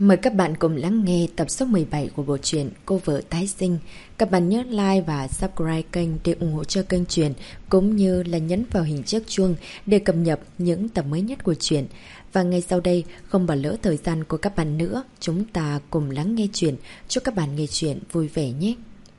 Mời các bạn cùng lắng nghe tập số 17 của bộ truyện Cô vợ tái sinh. Các bạn nhớ like và subscribe kênh để ủng hộ cho kênh truyện, cũng như là nhấn vào hình chiếc chuông để cập nhật những tập mới nhất của truyện. Và ngay sau đây, không bỏ lỡ thời gian của các bạn nữa, chúng ta cùng lắng nghe truyện. Chúc các bạn nghe truyện vui vẻ nhé.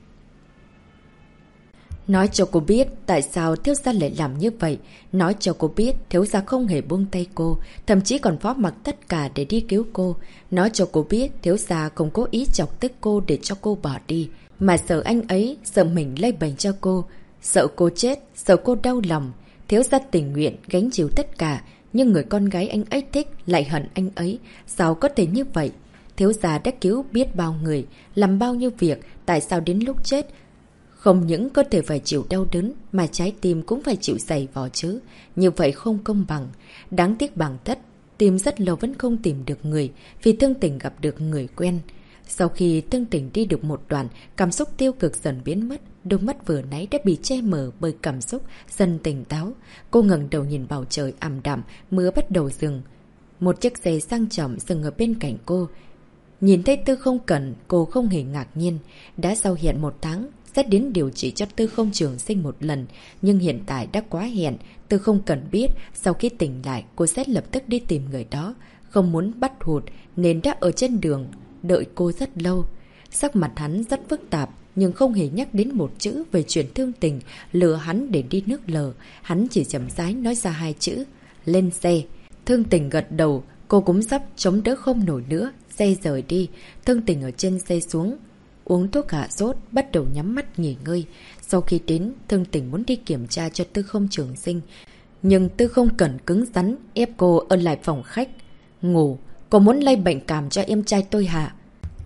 Nói cho cô biết tại sao thiếu gia lại làm như vậy. Nói cho cô biết thiếu gia không hề buông tay cô, thậm chí còn phó mặc tất cả để đi cứu cô. Nói cho cô biết thiếu gia không cố ý chọc tức cô để cho cô bỏ đi, mà sợ anh ấy, sợ mình lây bệnh cho cô, sợ cô chết, sợ cô đau lòng. Thiếu gia tình nguyện gánh chịu tất cả, nhưng người con gái anh ấy thích lại hận anh ấy. Sao có thể như vậy? Thiếu gia đã cứu biết bao người, làm bao nhiêu việc, tại sao đến lúc chết không những có thể phải chịu đau đớn, mà trái tim cũng phải chịu dày vò chứ. Như vậy không công bằng. Đáng tiếc bằng tất, tìm rất lâu vẫn không tìm được người, vì Thương Tình gặp được người quen. Sau khi Thương Tình đi được một đoạn, cảm xúc tiêu cực dần biến mất. Đôi mắt vừa nãy đã bị che mờ bởi cảm xúc, dần tỉnh táo. Cô ngẩng đầu nhìn bầu trời ảm đạm, mưa bắt đầu dừng. Một chiếc xe sang trọng dừng ở bên cạnh cô. Nhìn thấy Tư Không Cẩn, cô không hề ngạc nhiên. Đã sau hiện 1 tháng, sẽ đến điều trị cho Tư Không Trường Sinh một lần, nhưng hiện tại đã quá hẹn. Tư Không Cẩn biết sau khi tỉnh lại cô sẽ lập tức đi tìm người đó, không muốn bắt hụt nên đã ở trên đường đợi cô rất lâu. Sắc mặt hắn rất phức tạp, nhưng không hề nhắc đến một chữ về chuyện Thương Tình lừa hắn để đi nước lờ. Hắn chỉ chậm rãi nói ra 2 chữ: lên xe. Thương Tình gật đầu, cô cũng sắp chống đỡ không nổi nữa. Xe rời đi, Thương Tình ở trên xe xuống, uống thuốc hạ sốt, bắt đầu nhắm mắt nghỉ ngơi. Sau khi đến, Thương Tình muốn đi kiểm tra cho Tư Không Trường Sinh, nhưng Tư Không Cẩn cứng rắn ép cô ở lại phòng khách ngủ. Cô muốn lây bệnh cảm cho em trai tôi hả?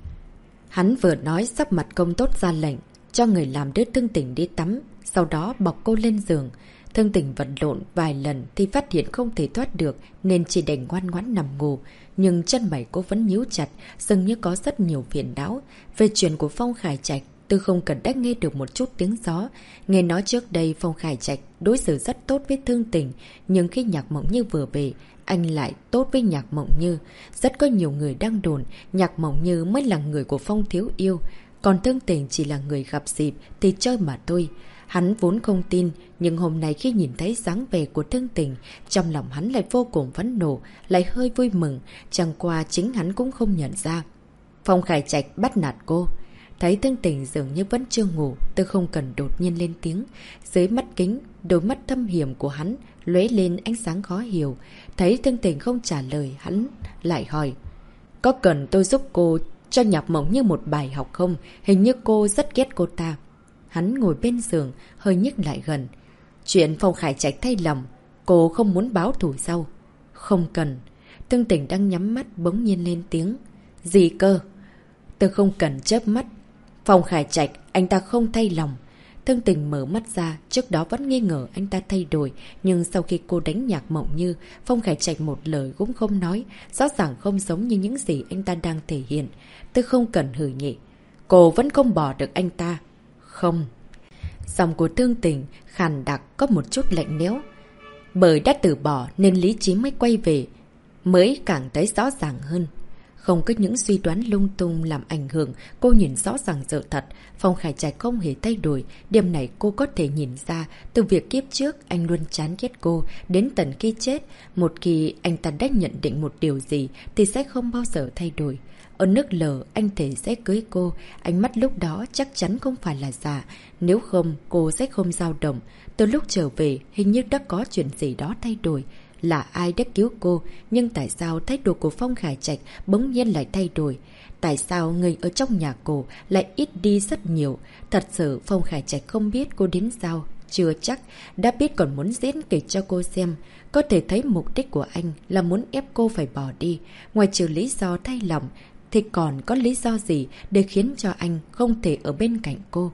Hắn vừa nói sắp mặt công tốt ra lệnh cho người làm đứa Thương Tình đi tắm, sau đó bọc cô lên giường. Thương Tình vật lộn vài lần thì phát hiện không thể thoát được, nên chỉ đành ngoan ngoãn nằm ngủ. Nhưng chân mày cô vẫn nhíu chặt, dường như có rất nhiều phiền não. Về chuyện của Phong Khải Trạch, Tư Không Cẩn đã nghe được một chút tiếng gió. Nghe nói trước đây Phong Khải Trạch đối xử rất tốt với Thương Tình, nhưng khi Nhạc Mộng Như vừa về, anh lại tốt với Nhạc Mộng Như. Rất có nhiều người đang đồn Nhạc Mộng Như mới là người của Phong Thiếu Yêu, còn Thương Tình chỉ là người gặp dịp thì chơi mà thôi. Hắn vốn không tin, nhưng hôm nay khi nhìn thấy dáng vẻ của Thương Tình, trong lòng hắn lại vô cùng phẫn nộ, lại hơi vui mừng, chẳng qua chính hắn cũng không nhận ra. Phong Khải Trạch bắt nạt cô. Thấy Thương Tình dường như vẫn chưa ngủ, Tư Không Cẩn đột nhiên lên tiếng. Dưới mắt kính, đôi mắt thâm hiểm của hắn lóe lên ánh sáng khó hiểu. Thấy Thương Tình không trả lời, hắn lại hỏi: có cần tôi giúp cô cho Nhạc Mộng Như một bài học không? Hình như cô rất ghét cô ta. Hắn ngồi bên giường, hơi nhích lại gần. Chuyện Phong Khải Trạch thay lòng, cô không muốn báo thù sao? Không cần. Thương Tình đang nhắm mắt bỗng nhiên lên tiếng. Gì cơ? Tư Không Cẩn chớp mắt. Phong Khải Trạch, anh ta không thay lòng. Thương Tình mở mắt ra, trước đó vẫn nghi ngờ anh ta thay đổi, nhưng sau khi cô đánh Nhạc Mộng Như, Phong Khải Trạch một lời cũng không nói, rõ ràng không giống như những gì anh ta đang thể hiện. Tư Không Cẩn hừ nhẹ. Cô vẫn không bỏ được anh ta. Không. Giọng của Thương Tình khàn đặc có một chút lạnh lẽo. Bởi đã từ bỏ nên lý trí mới quay về, mới càng thấy rõ ràng hơn. Không có những suy đoán lung tung làm ảnh hưởng, cô nhìn rõ ràng sự thật. Phong Khải Trạch không hề thay đổi, điểm này cô có thể nhìn ra từ việc kiếp trước anh luôn chán ghét cô đến tận khi chết. Một khi anh ta đã nhận định một điều gì thì sẽ không bao giờ thay đổi. Ở nước lờ, anh thề sẽ cưới cô, ánh mắt lúc đó chắc chắn không phải là giả, nếu không cô sẽ không dao động. Từ lúc trở về, hình như đã có chuyện gì đó thay đổi. Là ai đã cứu cô, nhưng tại sao thái độ của Phong Khải Trạch bỗng nhiên lại thay đổi? Tại sao người ở trong nhà cô lại ít đi rất nhiều? Thật sự Phong Khải Trạch không biết cô đến sao? Chưa chắc, đã biết còn muốn diễn kịch cho cô xem. Có thể thấy mục đích của anh là muốn ép cô phải bỏ đi. Ngoài trừ lý do thay lòng, thì còn có lý do gì để khiến cho anh không thể ở bên cạnh cô?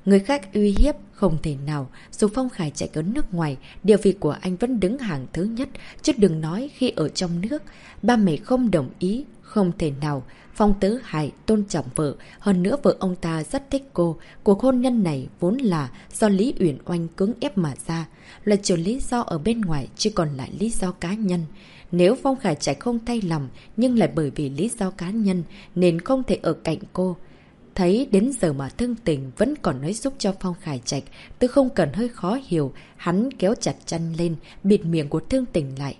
Người khác uy hiếp không thể nào, dù Phong Khải Trạch ở nước ngoài, địa vị của anh vẫn đứng hàng thứ nhất, chứ đừng nói khi ở trong nước. Ba mẹ không đồng ý, không thể nào. Phong Tứ Hải tôn trọng vợ, hơn nữa vợ ông ta rất thích cô. Cuộc hôn nhân này vốn là do Lý Uyển Oanh cưỡng ép mà ra. Loại trừ lý do ở bên ngoài, chứ còn lại lý do cá nhân. Nếu Phong Khải Trạch không thay lòng, nhưng lại bởi vì lý do cá nhân, nên không thể ở cạnh cô. Thấy đến giờ mà Thương Tình vẫn còn nói giúp cho Phong Khải Trạch, Tư Không Cần hơi khó hiểu, hắn kéo chặt chân lên, bịt miệng của Thương Tình lại.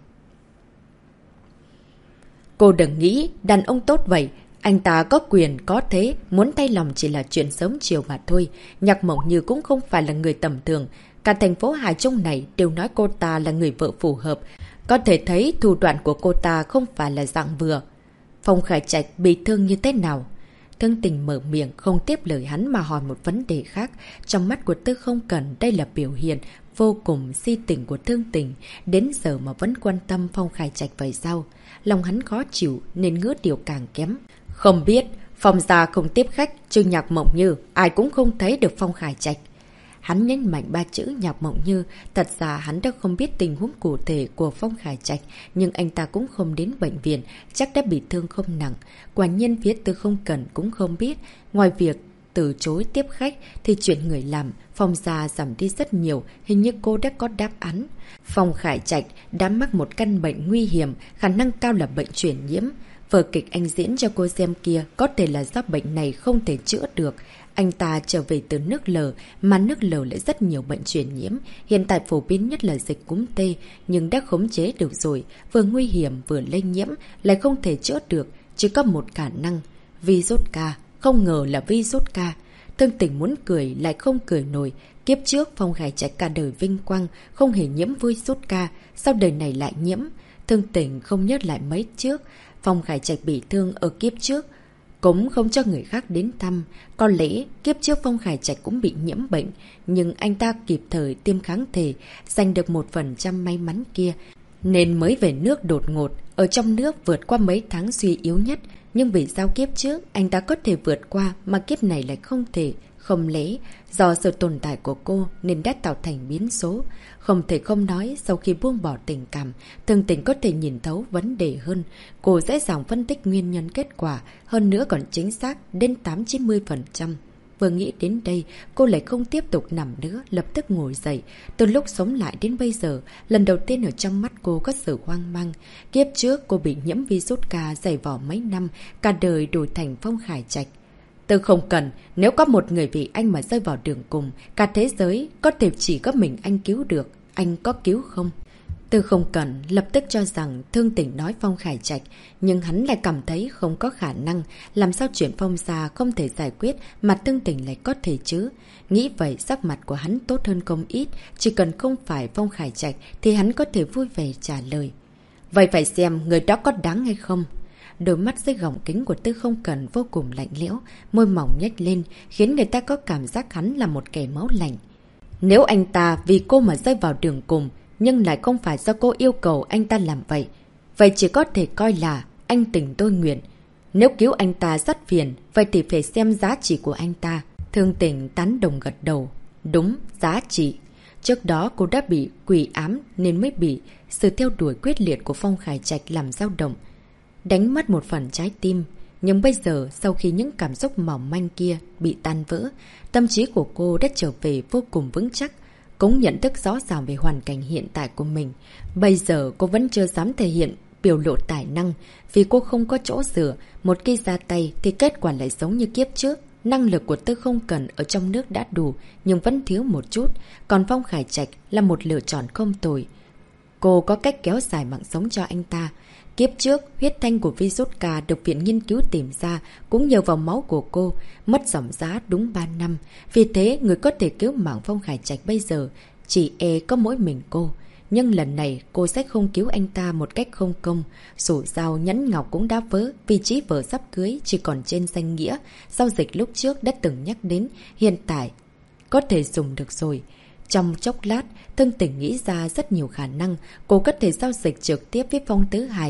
Cô đừng nghĩ đàn ông tốt vậy, anh ta có quyền có thế, muốn thay lòng chỉ là chuyện sớm chiều mà thôi. Nhạc Mộng Như cũng không phải là người tầm thường, cả thành phố Hải Trung này đều nói cô ta là người vợ phù hợp. Có thể thấy thủ đoạn của cô ta không phải là dạng vừa. Phong Khải Trạch bị thương như thế nào? Thương Tình mở miệng không tiếp lời hắn mà hỏi một vấn đề khác. Trong mắt của Tư Không Cần đây là biểu hiện vô cùng si tình của Thương Tình. Đến giờ mà vẫn quan tâm Phong Khải Trạch vậy sao? Lòng hắn khó chịu nên ngữ điệu càng kém. Không biết, Phong gia không tiếp khách, chứ Nhạc Mộng Như ai cũng không thấy được Phong Khải Trạch. Hắn nhấn mạnh ba chữ Nhạc Mộng Như, thật ra hắn đã không biết tình huống cụ thể của Phong Khải Trạch, nhưng anh ta cũng không đến bệnh viện, chắc đã bị thương không nặng. Quả nhiên phía Tư Không Cần cũng không biết, ngoài việc từ chối tiếp khách thì chuyện người làm, Phong gia giảm đi rất nhiều, hình như cô đã có đáp án. Phong Khải Trạch đã mắc một căn bệnh nguy hiểm, khả năng cao là bệnh truyền nhiễm. Vở kịch anh diễn cho cô xem kia có thể là do bệnh này không thể chữa được. Anh ta trở về từ nước lờ, mà nước lờ lại rất nhiều bệnh truyền nhiễm. Hiện tại phổ biến nhất là dịch cúm tê, nhưng đã khống chế được rồi. Vừa nguy hiểm vừa lây nhiễm, lại không thể chữa được. Chỉ có một khả năng, virus K. Không ngờ là virus K. Thương Tình muốn cười lại không cười nổi. Kiếp trước Phong Khải Trạch cả đời vinh quang, không hề nhiễm virus K. Sau đời này lại nhiễm. Thương Tình không nhớ lại mấy trước. Phong Khải Trạch bị thương ở kiếp trước, cũng không cho người khác đến thăm. Có lẽ kiếp trước Phong Khải Trạch cũng bị nhiễm bệnh, nhưng anh ta kịp thời tiêm kháng thể, giành được 1% may mắn kia, nên mới về nước đột ngột. Ở trong nước vượt qua mấy tháng suy yếu nhất, nhưng vì sao kiếp trước anh ta có thể vượt qua mà kiếp này lại không thể? Không lẽ do sự tồn tại của cô nên đã tạo thành biến số? Không thể không nói, sau khi buông bỏ tình cảm, Thương Tình có thể nhìn thấu vấn đề hơn. Cô dễ dàng phân tích nguyên nhân kết quả, hơn nữa còn chính xác đến 8-90%. Vừa nghĩ đến đây, cô lại không tiếp tục nằm nữa, lập tức ngồi dậy. Từ lúc sống lại đến bây giờ, lần đầu tiên ở trong mắt cô có sự hoang mang. Kiếp trước cô bị nhiễm virus K dày vò mấy năm, cả đời đổi thành Phong Khải Trạch. Tôi không cần, nếu có một người vì anh mà rơi vào đường cùng, cả thế giới có thể chỉ có mình anh cứu được, anh có cứu không? Tư Không Cần lập tức cho rằng Thương Tình nói Phong Khải Trạch, nhưng hắn lại cảm thấy không có khả năng, làm sao chuyện Phong gia không thể giải quyết mà Thương Tình lại có thể chứ. Nghĩ vậy sắc mặt của hắn tốt hơn không ít, chỉ cần không phải Phong Khải Trạch thì hắn có thể vui vẻ trả lời. Vậy phải xem người đó có đáng hay không? Đôi mắt dưới gọng kính của Tư Không Cần vô cùng lạnh lẽo, môi mỏng nhếch lên, khiến người ta có cảm giác hắn là một kẻ máu lạnh. Nếu anh ta vì cô mà rơi vào đường cùng, nhưng lại không phải do cô yêu cầu anh ta làm vậy, vậy chỉ có thể coi là anh tình tôi nguyện. Nếu cứu anh ta rất phiền, vậy thì phải xem giá trị của anh ta. Thương Tình tán đồng gật đầu. Đúng, giá trị. Trước đó cô đã bị quỷ ám nên mới bị sự theo đuổi quyết liệt của Phong Khải Trạch làm dao động, đánh mất một phần trái tim. Nhưng bây giờ, sau khi những cảm xúc mỏng manh kia bị tan vỡ, tâm trí của cô đã trở về vô cùng vững chắc, cũng nhận thức rõ ràng về hoàn cảnh hiện tại của mình. Bây giờ cô vẫn chưa dám thể hiện biểu lộ tài năng, vì cô không có chỗ dựa. Một khi ra tay thì kết quả lại giống như kiếp trước. Năng lực của Tư Không Cần ở trong nước đã đủ, nhưng vẫn thiếu một chút. Còn Phong Khải Trạch là một lựa chọn không tồi. Cô có cách kéo dài mạng sống cho anh ta. Kiếp trước, huyết thanh của virus K được viện nghiên cứu tìm ra cũng nhờ vào máu của cô, mất dòng giá đúng 3 năm. Vì thế, người có thể cứu mạng Phong Khải Trạch bây giờ chỉ có mỗi mình cô. Nhưng lần này, cô sẽ không cứu anh ta một cách không công. Dù sao nhẫn ngọc cũng đã vỡ, vị trí vợ sắp cưới chỉ còn trên danh nghĩa. Giao dịch lúc trước đã từng nhắc đến, hiện tại có thể dùng được rồi. Trong chốc lát, Thương Tình nghĩ ra rất nhiều khả năng. Cô có thể giao dịch trực tiếp với Phong Tứ Hải,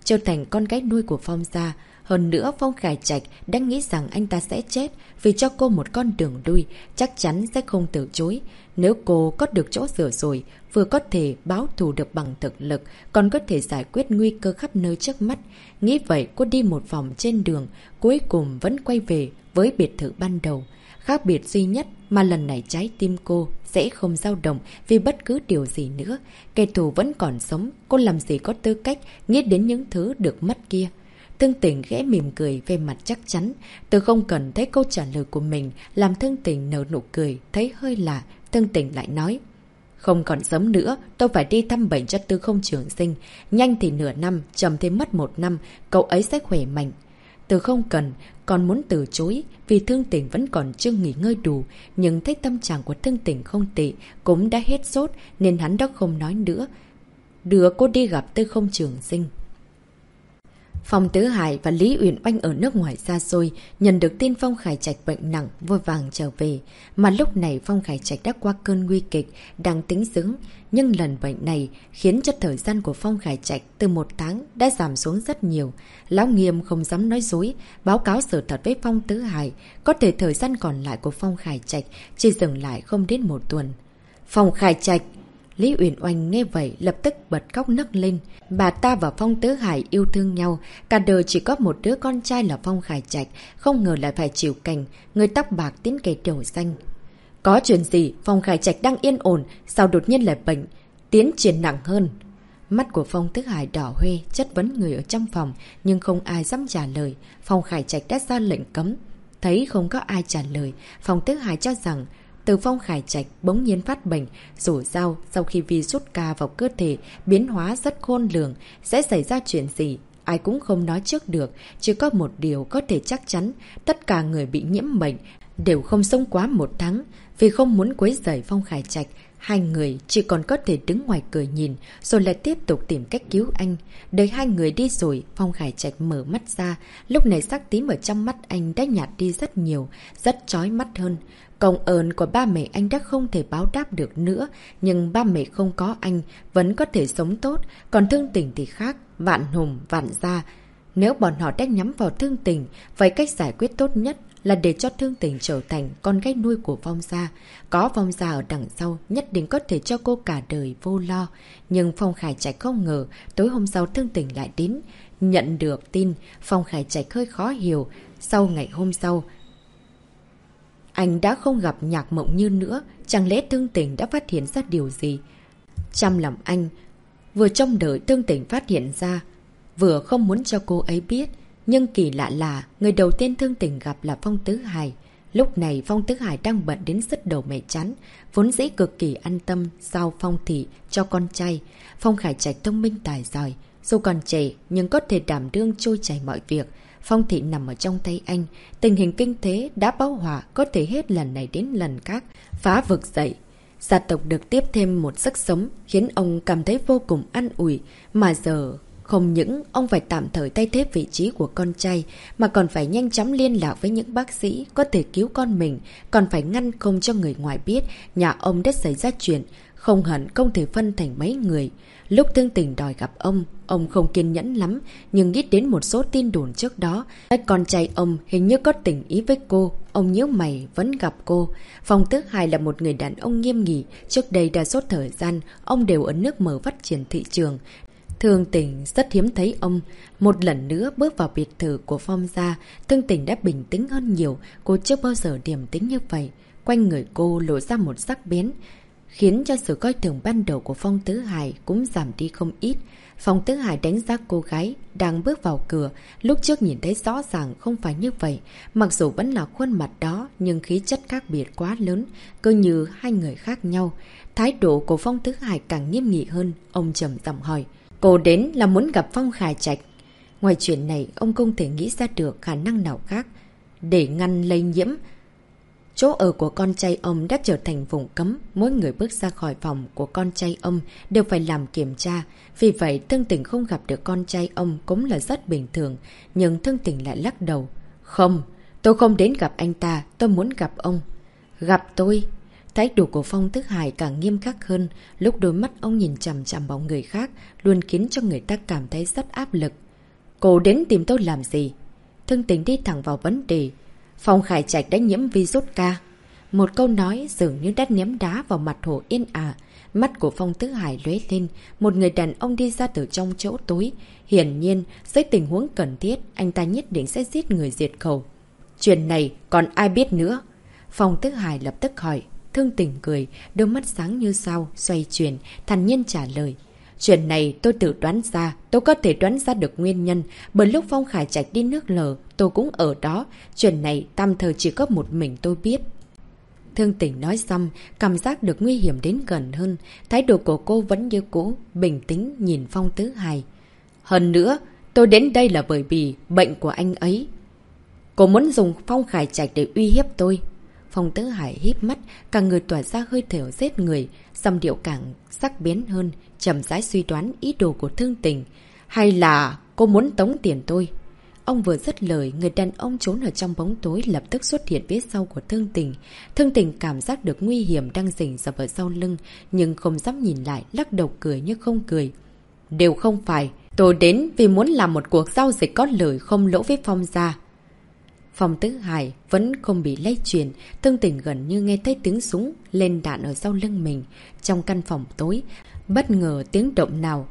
trở thành con gái nuôi của Phong gia. Hơn nữa Phong Khải Trạch đã nghĩ rằng anh ta sẽ chết vì cho cô một con đường lui, chắc chắn sẽ không từ chối. Nếu cô có được chỗ dựa rồi, vừa có thể báo thù được bằng thực lực, còn có thể giải quyết nguy cơ khắp nơi trước mắt. Nghĩ vậy cô đi một vòng trên đường, cuối cùng vẫn quay về với biệt thự ban đầu. Khác biệt duy nhất mà lần này trái tim cô sẽ không dao động vì bất cứ điều gì nữa. Kẻ thù vẫn còn sống, cô làm gì có tư cách nghĩ đến những thứ được mất kia. Thương Tình khẽ mỉm cười về mặt chắc chắn. Từ không cần thấy câu trả lời của mình làm Thương Tình nở nụ cười, thấy hơi lạ. Thương Tình lại nói: không còn sớm nữa, tôi phải đi thăm bệnh cho Tư Không Trường Sinh. Nhanh thì nửa năm, chậm thì mất 1 năm, cậu ấy sẽ khỏe mạnh. Từ không cần, còn muốn từ chối vì Thương Tình vẫn còn chưa nghỉ ngơi đủ. Nhưng thấy tâm trạng của Thương Tình không tệ, cũng đã hết sốt nên hắn đã không nói nữa. Đưa cô đi gặp Tư Không Trường Sinh. Phong Tứ Hải và Lý Uyển Oanh ở nước ngoài xa xôi, nhận được tin Phong Khải Trạch bệnh nặng, vội vàng trở về. Mà lúc này Phong Khải Trạch đã qua cơn nguy kịch, đang tính dưỡng. Nhưng lần bệnh này khiến cho thời gian của Phong Khải Trạch từ 1 tháng đã giảm xuống rất nhiều. Lão Nghiêm không dám nói dối, báo cáo sự thật với Phong Tứ Hải. Có thể thời gian còn lại của Phong Khải Trạch chỉ dừng lại không đến 1 tuần. Phong Khải Trạch! Lý Uyển Oanh nghe vậy lập tức bật khóc nấc lên. Bà ta và Phong Tứ Hải yêu thương nhau, cả đời chỉ có một đứa con trai là Phong Khải Trạch, không ngờ lại phải chịu cảnh người tóc bạc tiến kẻ đầu xanh. Có chuyện gì? Phong Khải Trạch đang yên ổn, sao đột nhiên lại bệnh, tiến triển nặng hơn? Mắt của Phong Tứ Hải đỏ hoe, chất vấn người ở trong phòng, nhưng không ai dám trả lời. Phong Khải Trạch đã ra lệnh cấm. Thấy không có ai trả lời, Phong Tứ Hải cho rằng từ Phong Khải Trạch bỗng nhiên phát bệnh, dù sao sau khi virus ca vào cơ thể biến hóa rất khôn lường, sẽ xảy ra chuyện gì, ai cũng không nói trước được. Chỉ có một điều có thể chắc chắn, tất cả người bị nhiễm bệnh đều không sống quá 1 tháng. Vì không muốn quấy rầy Phong Khải Trạch, hai người chỉ còn có thể đứng ngoài cười nhìn, rồi lại tiếp tục tìm cách cứu anh. Đợi hai người đi rồi, Phong Khải Trạch mở mắt ra, lúc này sắc tím ở trong mắt anh đã nhạt đi rất nhiều, rất chói mắt hơn. Công ơn của ba mẹ anh đã không thể báo đáp được nữa, nhưng ba mẹ không có anh vẫn có thể sống tốt, còn Thương Tình thì khác, vạn hùng, vạn gia. Nếu bọn họ đã nhắm vào Thương Tình, vậy cách giải quyết tốt nhất là để cho Thương Tình trở thành con gái nuôi của Phong gia. Có Phong gia ở đằng sau, nhất định có thể cho cô cả đời vô lo. Nhưng Phong Khải Trạch không ngờ, tối hôm sau Thương Tình lại đến. Nhận được tin, Phong Khải Trạch hơi khó hiểu. Sau ngày hôm sau, anh đã không gặp Nhạc Mộng Như nữa, chẳng lẽ Thương Tình đã phát hiện ra điều gì? Trong lòng anh, vừa trông đợi Thương Tình phát hiện ra, vừa không muốn cho cô ấy biết. Nhưng kỳ lạ là, người đầu tiên Thương Tình gặp là Phong Tứ Hải. Lúc này Phong Tứ Hải đang bận đến sứt đầu mẻ chán, vốn dĩ cực kỳ an tâm giao Phong Thị cho con trai. Phong Khải Trạch thông minh tài giỏi, dù còn trẻ nhưng có thể đảm đương trôi chảy mọi việc. Phong Thị nằm ở trong tay anh, tình hình kinh tế đã bão hòa, có thể hết lần này đến lần khác, phá vực dậy. Gia tộc được tiếp thêm một sức sống, khiến ông cảm thấy vô cùng an ủi. Mà giờ, không những ông phải tạm thời thay thế vị trí của con trai, mà còn phải nhanh chóng liên lạc với những bác sĩ có thể cứu con mình, còn phải ngăn không cho người ngoài biết nhà ông đã xảy ra chuyện, không hẳn không thể phân thành mấy người. Lúc Thương Tình đòi gặp ông không kiên nhẫn lắm, nhưng nghĩ đến một số tin đồn trước đó, con trai ông hình như có tình ý với cô, ông nhíu mày vẫn gặp cô. Phong Tứ Hải là một người đàn ông nghiêm nghị, trước đây đa số thời gian ông đều ở nước mở phát triển thị trường. Thương Tình rất hiếm thấy ông. Một lần nữa bước vào biệt thự của Phong gia, Thương Tình đã bình tĩnh hơn nhiều, cô chưa bao giờ điềm tĩnh như vậy. Quanh người cô lộ ra một sắc bén, khiến cho sự coi thường ban đầu của Phong Tứ Hải cũng giảm đi không ít. Phong Tứ Hải đánh giá cô gái đang bước vào cửa, lúc trước nhìn thấy rõ ràng không phải như vậy. Mặc dù vẫn là khuôn mặt đó, nhưng khí chất khác biệt quá lớn, cứ như hai người khác nhau. Thái độ của Phong Tứ Hải càng nghiêm nghị hơn, ông trầm giọng hỏi: cô đến là muốn gặp Phong Khải Trạch? Ngoài chuyện này, ông không thể nghĩ ra được khả năng nào khác. Để ngăn lây nhiễm, chỗ ở của con trai ông đã trở thành vùng cấm. Mỗi người bước ra khỏi phòng của con trai ông đều phải làm kiểm tra. Vì vậy, Thương Tình không gặp được con trai ông cũng là rất bình thường. Nhưng Thương Tình lại lắc đầu: không, tôi không đến gặp anh ta, tôi muốn gặp ông. Gặp tôi? Thái độ của Phong Tứ Hải càng nghiêm khắc hơn, lúc đôi mắt ông nhìn chằm chằm vào người khác, luôn khiến cho người ta cảm thấy rất áp lực. Cô đến tìm tôi làm gì? Thương Tình đi thẳng vào vấn đề. Phong Khải Trạch đã nhiễm virus ca. Một câu nói dường như đã ném đá vào mặt Hồ Yên Ả. Mắt của Phong Tứ Hải lóe lên. Một người đàn ông đi ra từ trong chỗ tối. Hiển nhiên, dưới tình huống cần thiết, anh ta nhất định sẽ giết người diệt khẩu. Chuyện này còn ai biết nữa? Phong Tứ Hải lập tức hỏi. Thương Tình cười, đôi mắt sáng như sao, xoay chuyển, thản nhiên trả lời. Chuyện này tôi tự đoán ra, tôi có thể đoán ra được nguyên nhân. Bởi lúc Phong Khải Trạch đi nước lở, tôi cũng ở đó. Chuyện này tạm thời chỉ có một mình tôi biết. Thương Tình nói xong, cảm giác được nguy hiểm đến gần hơn. Thái độ của cô vẫn như cũ, bình tĩnh nhìn Phong Tứ Hải. Hơn nữa, tôi đến đây là bởi vì bệnh của anh ấy. Cô muốn dùng Phong Khải Trạch để uy hiếp tôi. Phong Tứ Hải híp mắt, cả người tỏa ra hơi thở giết người, giọng điệu càng sắc bén hơn, chậm rãi suy đoán ý đồ của Thương Tình. Hay là cô muốn tống tiền tôi? Ông vừa dứt lời, người đàn ông trốn ở trong bóng tối lập tức xuất hiện phía sau của Thương Tình. Thương Tình cảm giác được nguy hiểm đang rình rập ở sau lưng, nhưng không dám nhìn lại, lắc đầu cười như không cười. Đều không phải, tôi đến vì muốn làm một cuộc giao dịch có lời không lỗ với Phong gia. Phong Tứ Hải vẫn không bị lây truyền, Thương Tình gần như nghe thấy tiếng súng lên đạn ở sau lưng mình. Trong căn phòng tối, bất ngờ tiếng động nào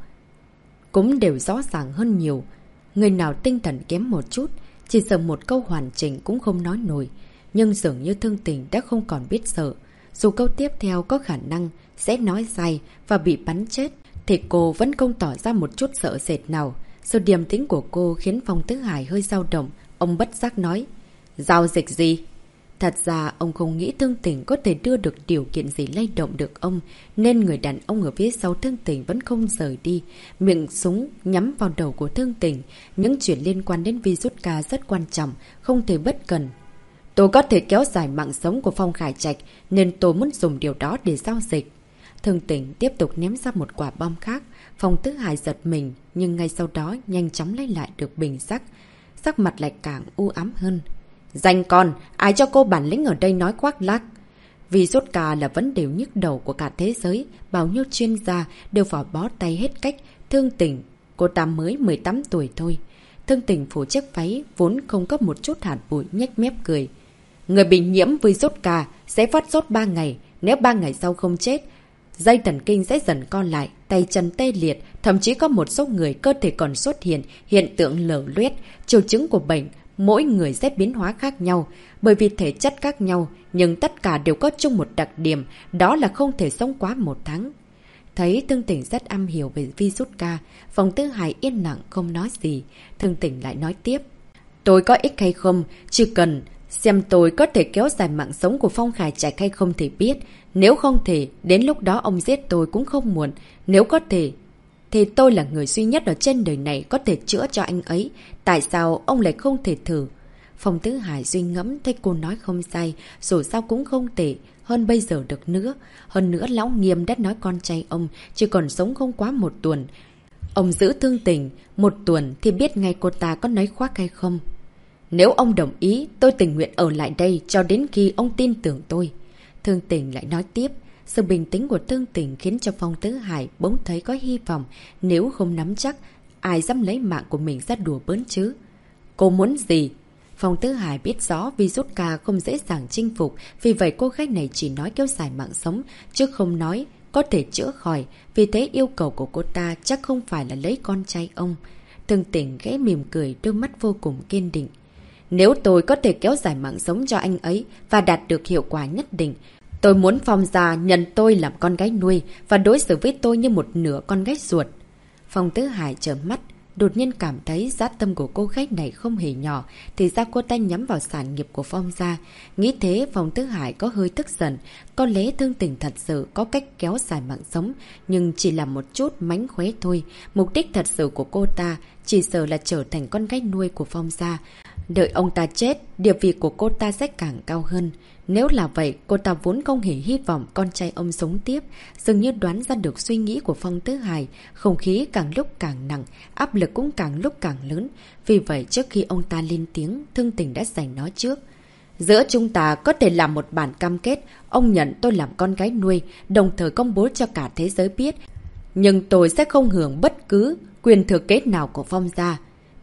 cũng đều rõ ràng hơn nhiều. Người nào tinh thần kém một chút, chỉ sợ một câu hoàn chỉnh cũng không nói nổi. Nhưng dường như Thương Tình đã không còn biết sợ. Dù câu tiếp theo có khả năng sẽ nói sai và bị bắn chết, thì cô vẫn không tỏ ra một chút sợ sệt nào. Sự điềm tĩnh của cô khiến Phong Tứ Hải hơi dao động. Ông bất giác nói, giao dịch gì? Thật ra ông không nghĩ Thương Tình có thể đưa được điều kiện gì lay động được ông, nên người đàn ông ở phía sau Thương Tình vẫn không rời đi. Miệng súng nhắm vào đầu của Thương Tình. Những chuyện liên quan đến virus ca rất quan trọng, không thể bất cần. Tôi có thể kéo dài mạng sống của Phong Khải Trạch, nên tôi muốn dùng điều đó để giao dịch. Thương Tình tiếp tục ném ra một quả bom khác. Phong Tứ Hải giật mình, nhưng ngay sau đó nhanh chóng lấy lại được bình sắc. Sắc mặt lại càng u ám hơn. Danh con, ai cho cô bản lĩnh ở đây nói khoác lác? Vì sốt ca là vấn đề nhức đầu của cả thế giới, bao nhiêu chuyên gia đều phải bó tay hết cách. Thương Tình, cô ta mới 18 tuổi thôi. Thương Tình phủ chiếc váy vốn không có một chút hạt bụi, nhếch mép cười. Người bị nhiễm với sốt ca sẽ phát sốt 3 ngày, nếu 3 ngày sau không chết, dây thần kinh sẽ dần co lại, tay chân tê liệt, thậm chí có một số người cơ thể còn xuất hiện tượng lở loét. Triệu chứng của bệnh mỗi người sẽ biến hóa khác nhau, bởi vì thể chất khác nhau, nhưng tất cả đều có chung một đặc điểm, đó là không thể sống quá 1 tháng. Thấy Thương Tình rất am hiểu về virus ca, Phong Tứ Hải yên lặng không nói gì. Thương Tình lại nói tiếp. Tôi có ích hay không, chỉ cần xem tôi có thể kéo dài mạng sống của Phong Khải Trạch hay không thì biết. Nếu không thể, đến lúc đó ông giết tôi cũng không muộn. Nếu có thể, thì tôi là người duy nhất ở trên đời này có thể chữa cho anh ấy. Tại sao ông lại không thể thử? Phong Tứ Hải suy ngẫm, thấy cô nói không sai, dù sao cũng không tệ hơn bây giờ được nữa. Hơn nữa Lão Nghiêm đã nói con trai ông chỉ còn sống không quá 1 tuần. Ông giữ Thương Tình 1 tuần thì biết ngay cô ta có nói khoác hay không. Nếu ông đồng ý, tôi tình nguyện ở lại đây cho đến khi ông tin tưởng tôi. Thương Tình lại nói tiếp. Sự bình tĩnh của Thương Tình khiến cho Phong Tứ Hải bỗng thấy có hy vọng. Nếu không nắm chắc, ai dám lấy mạng của mình ra đùa bỡn chứ? Cô muốn gì? Phong Tứ Hải biết rõ virus ca không dễ dàng chinh phục, vì vậy cô gái này chỉ nói kéo dài mạng sống, chứ không nói có thể chữa khỏi. Vì thế yêu cầu của cô ta chắc không phải là lấy con trai ông. Thương Tình ghé mỉm cười, đôi mắt vô cùng kiên định. Nếu tôi có thể kéo dài mạng sống cho anh ấy và đạt được hiệu quả nhất định, tôi muốn Phong gia nhận tôi làm con gái nuôi và đối xử với tôi như một nửa con gái ruột. Phong Tứ Hải trợn mắt, đột nhiên cảm thấy giá tâm của cô gái này không hề nhỏ, thì ra cô ta nhắm vào sản nghiệp của Phong gia. Nghĩ thế, Phong Tứ Hải có hơi tức giận. Có lẽ Thương Tình thật sự có cách kéo dài mạng sống, nhưng chỉ là một chút mánh khóe thôi. Mục đích thật sự của cô ta chỉ sợ là trở thành con gái nuôi của Phong gia. Đợi ông ta chết, địa vị của cô ta sẽ càng cao hơn. Nếu là vậy, cô ta vốn không hề hy vọng con trai ông sống tiếp. Dường như đoán ra được suy nghĩ của Phong Tứ Hải, không khí càng lúc càng nặng, áp lực cũng càng lúc càng lớn. Vì vậy, trước khi ông ta lên tiếng, Thương Tình đã giành nói trước. Giữa chúng ta có thể làm một bản cam kết, ông nhận tôi làm con gái nuôi, đồng thời công bố cho cả thế giới biết. Nhưng tôi sẽ không hưởng bất cứ quyền thừa kế nào của Phong gia.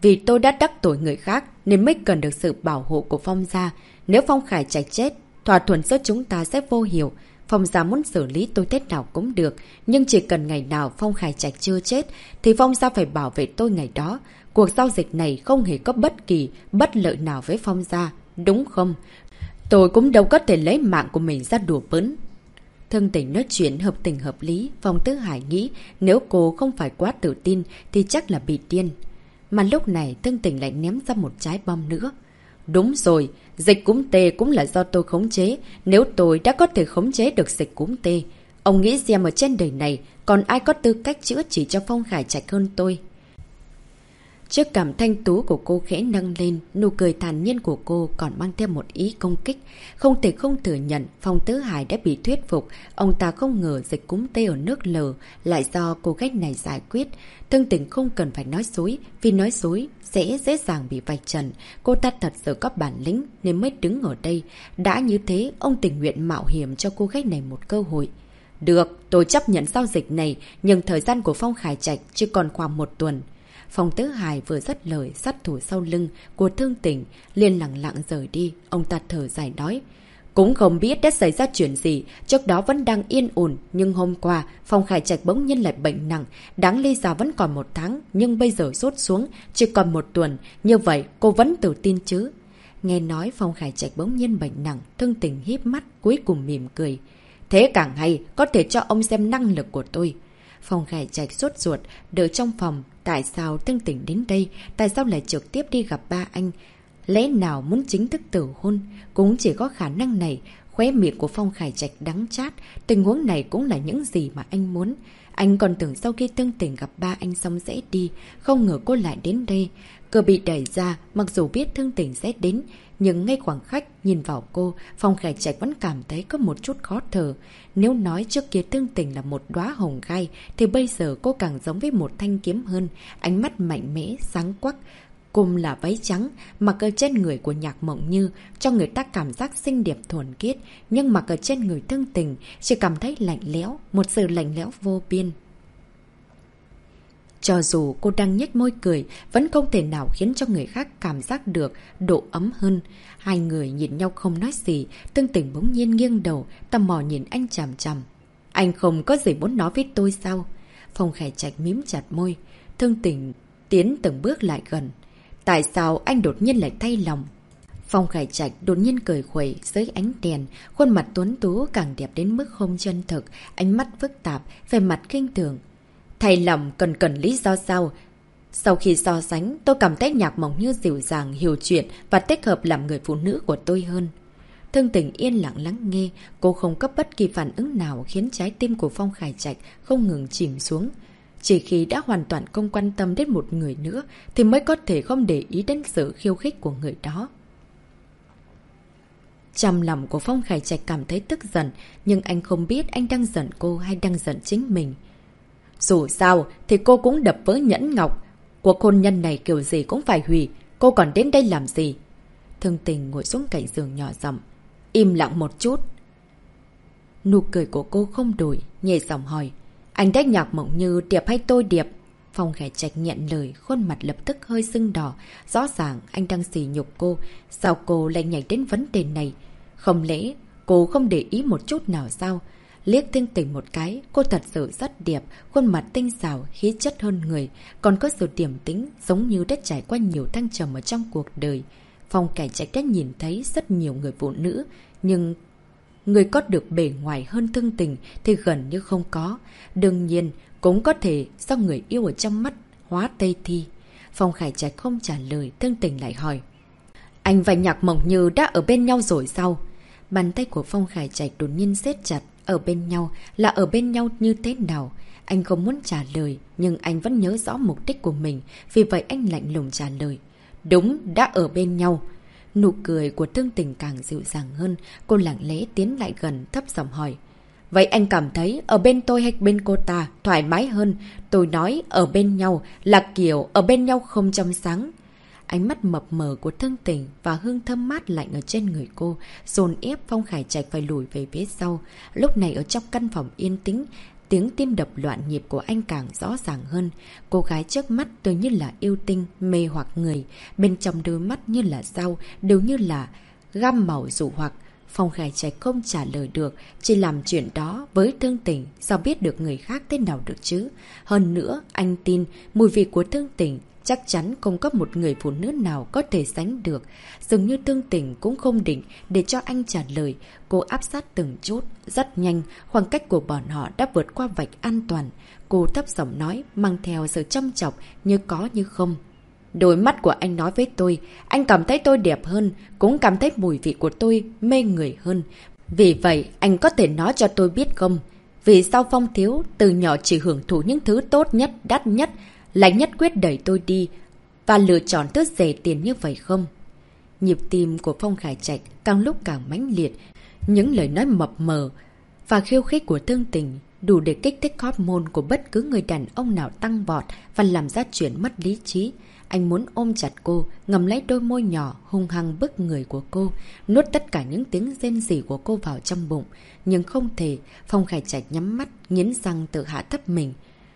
Vì tôi đã đắc tội người khác nên mới cần được sự bảo hộ của Phong gia. Nếu Phong Khải Trạch chết, thỏa thuận giữa chúng ta sẽ vô hiệu. Phong gia muốn xử lý tôi thế nào cũng được. Nhưng chỉ cần ngày nào Phong Khải Trạch chưa chết thì Phong gia phải bảo vệ tôi ngày đó. Cuộc giao dịch này không hề có bất kỳ bất lợi nào với Phong gia, đúng không? Tôi cũng đâu có thể lấy mạng của mình ra đùa bỡn. Thương Tình nói chuyện hợp tình hợp lý. Phong Tứ Hải nghĩ nếu cô không phải quá tự tin thì chắc là bị điên. Mà lúc này Thương Tình lại ném ra một trái bom nữa. Đúng rồi, dịch cúm tê cũng là do tôi khống chế. Nếu tôi đã có thể khống chế được dịch cúm tê, ông nghĩ xem ở trên đời này còn ai có tư cách chữa trị cho Phong Khải Trạch hơn tôi? Chiếc cằm thanh tú của cô khẽ nâng lên, nụ cười thản nhiên của cô còn mang theo một ý công kích. Không thể không thừa nhận, Phong Tứ Hải đã bị thuyết phục. Ông ta không ngờ dịch cúm tê ở nước lờ lại do cô gái này giải quyết. Thương Tình không cần phải nói dối, vì nói dối sẽ dễ dàng bị vạch trần. Cô ta thật sự có bản lĩnh nên mới đứng ở đây. Đã như thế, ông tình nguyện mạo hiểm cho cô gái này một cơ hội. Được, tôi chấp nhận giao dịch này, nhưng thời gian của Phong Khải Trạch chỉ còn khoảng 1 tuần. Phong Tứ Hải vừa dứt lời, sát thủ sau lưng của Thương Tình liền lặng lặng rời đi. Ông ta thở dài nói, cũng không biết đã xảy ra chuyện gì, trước đó vẫn đang yên ổn, nhưng hôm qua Phong Khải Trạch bỗng nhiên lại bệnh nặng, đáng lý ra vẫn còn 1 tháng, nhưng bây giờ sốt xuống, chỉ còn 1 tuần, như vậy cô vẫn tự tin chứ? Nghe nói Phong Khải Trạch bỗng nhiên bệnh nặng, Thương Tình híp mắt cuối cùng mỉm cười. Thế càng hay, có thể cho ông xem năng lực của tôi. Phong Khải Trạch sốt ruột, đợi trong phòng. Tại sao Thương Tình đến đây? Tại sao lại trực tiếp đi gặp ba anh? Lẽ nào muốn chính thức tử hôn? Cũng chỉ có khả năng này. Khóe miệng của Phong Khải Trạch đắng chát. Tình huống này cũng là những gì mà anh muốn. Anh còn tưởng sau khi Thương Tình gặp ba anh xong sẽ đi. Không ngờ cô lại đến đây. Cửa bị đẩy ra, mặc dù biết Thương Tình sẽ đến, nhưng ngay khoảng khách nhìn vào cô, Phong Khải Trạch vẫn cảm thấy có một chút khó thở. Nếu nói trước kia Thương Tình là một đóa hồng gai, thì bây giờ cô càng giống với một thanh kiếm hơn. Ánh mắt mạnh mẽ, sáng quắc, cùng là váy trắng, mặc ở trên người của Nhạc Mộng Như, cho người ta cảm giác xinh đẹp thuần khiết. Nhưng mặc ở trên người Thương Tình, chỉ cảm thấy lạnh lẽo, một sự lạnh lẽo vô biên. Cho dù cô đang nhếch môi cười, vẫn không thể nào khiến cho người khác cảm giác được độ ấm hơn. Hai người nhìn nhau không nói gì, Thương Tình bỗng nhiên nghiêng đầu, tò mò nhìn anh chằm chằm. Anh không có gì muốn nói với tôi sao? Phong Khải Trạch mím chặt môi. Thương Tình tiến từng bước lại gần. Tại sao anh đột nhiên lại thay lòng? Phong Khải Trạch đột nhiên cười khuẩy dưới ánh đèn, khuôn mặt tuấn tú càng đẹp đến mức không chân thực, ánh mắt phức tạp, vẻ mặt kinh thường. Thay lòng cần lý do sao? Sau khi so sánh, tôi cảm thấy Nhạc Mộng Như dịu dàng, hiểu chuyện và thích hợp làm người phụ nữ của tôi hơn. Thương Tình yên lặng lắng nghe, cô không có bất kỳ phản ứng nào khiến trái tim của Phong Khải Trạch không ngừng chìm xuống. Chỉ khi đã hoàn toàn không quan tâm đến một người nữa thì mới có thể không để ý đến sự khiêu khích của người đó. Trong lòng của Phong Khải Trạch cảm thấy tức giận, nhưng anh không biết anh đang giận cô hay đang giận chính mình. Dù sao thì cô cũng đập vỡ nhẫn ngọc. Cuộc hôn nhân này kiểu gì cũng phải hủy. Cô còn đến đây làm gì? Thương Tình ngồi xuống cạnh giường nhỏ giọng. Im lặng một chút. Nụ cười của cô không đổi, nhẹ giọng hỏi. Anh thích Nhạc Mộng Như đẹp hay tôi đẹp? Phong Khải Trạch nhận lời, khuôn mặt lập tức hơi sưng đỏ. Rõ ràng anh đang sỉ nhục cô. Sao cô lại nhảy đến vấn đề này? Không lẽ cô không để ý một chút nào sao? Liếc Thương Tình một cái, cô thật sự rất đẹp, khuôn mặt tinh xảo, khí chất hơn người, còn có sự điềm tĩnh, giống như đã trải qua nhiều thăng trầm ở trong cuộc đời. Phong Khải Trạch đã nhìn thấy rất nhiều người phụ nữ, nhưng người có được bề ngoài hơn Thương Tình thì gần như không có. Đương nhiên, cũng có thể do người yêu ở trong mắt hóa Tây Thi. Phong Khải Trạch không trả lời, Thương Tình lại hỏi. Anh và Nhạc Mộng Như đã ở bên nhau rồi sao? Bàn tay của Phong Khải Trạch đột nhiên siết chặt. Ở bên nhau là ở bên nhau như thế nào? Anh không muốn trả lời, nhưng anh vẫn nhớ rõ mục đích của mình, vì vậy anh lạnh lùng trả lời. Đúng, đã ở bên nhau. Nụ cười của Thương Tình càng dịu dàng hơn, cô lặng lẽ tiến lại gần, thấp giọng hỏi. Vậy anh cảm thấy ở bên tôi hay bên cô ta thoải mái hơn? Tôi nói ở bên nhau là kiểu ở bên nhau không trong sáng. Ánh mắt mập mờ của Thương Tình và hương thơm mát lạnh ở trên người cô dồn ép Phong Khải Trạch phải lùi về phía sau. Lúc này ở trong căn phòng yên tĩnh tiếng tim đập loạn nhịp của anh càng rõ ràng hơn. Cô gái trước mắt tự như là yêu tinh, mê hoặc người. Bên trong đôi mắt như là dao, đều như là gam màu dụ hoặc. Phong Khải Trạch không trả lời được, chỉ làm chuyện đó với Thương Tình, sao biết được người khác thế nào được chứ. Hơn nữa, anh tin mùi vị của Thương Tình chắc chắn không có một người phụ nữ nào có thể sánh được. Dường như Thương Tình cũng không định để cho anh trả lời. Cô áp sát từng chút, rất nhanh, khoảng cách của bọn họ đã vượt qua vạch an toàn. Cô thấp giọng nói, mang theo sự chăm chọc, như có như không. Đôi mắt của anh nói với tôi, anh cảm thấy tôi đẹp hơn, cũng cảm thấy mùi vị của tôi mê người hơn. Vì vậy, anh có thể nói cho tôi biết không? Vì sao Phong thiếu từ nhỏ chỉ hưởng thụ những thứ tốt nhất, đắt nhất, lại nhất quyết đẩy tôi đi và lựa chọn thứ rẻ tiền như vậy không? Nhịp tim của Phong Khải Trạch càng lúc càng mãnh liệt. Những lời nói mập mờ và khiêu khích của Thương Tình đủ để kích thích hormone của bất cứ người đàn ông nào tăng vọt và làm ra chuyện mất lý trí. Anh muốn ôm chặt cô, ngậm lấy đôi môi nhỏ hung hăng bức người của cô, nuốt tất cả những tiếng rên rỉ của cô vào trong bụng. Nhưng không thể, Phong Khải Trạch nhắm mắt, nghiến răng tự hạ thấp mình.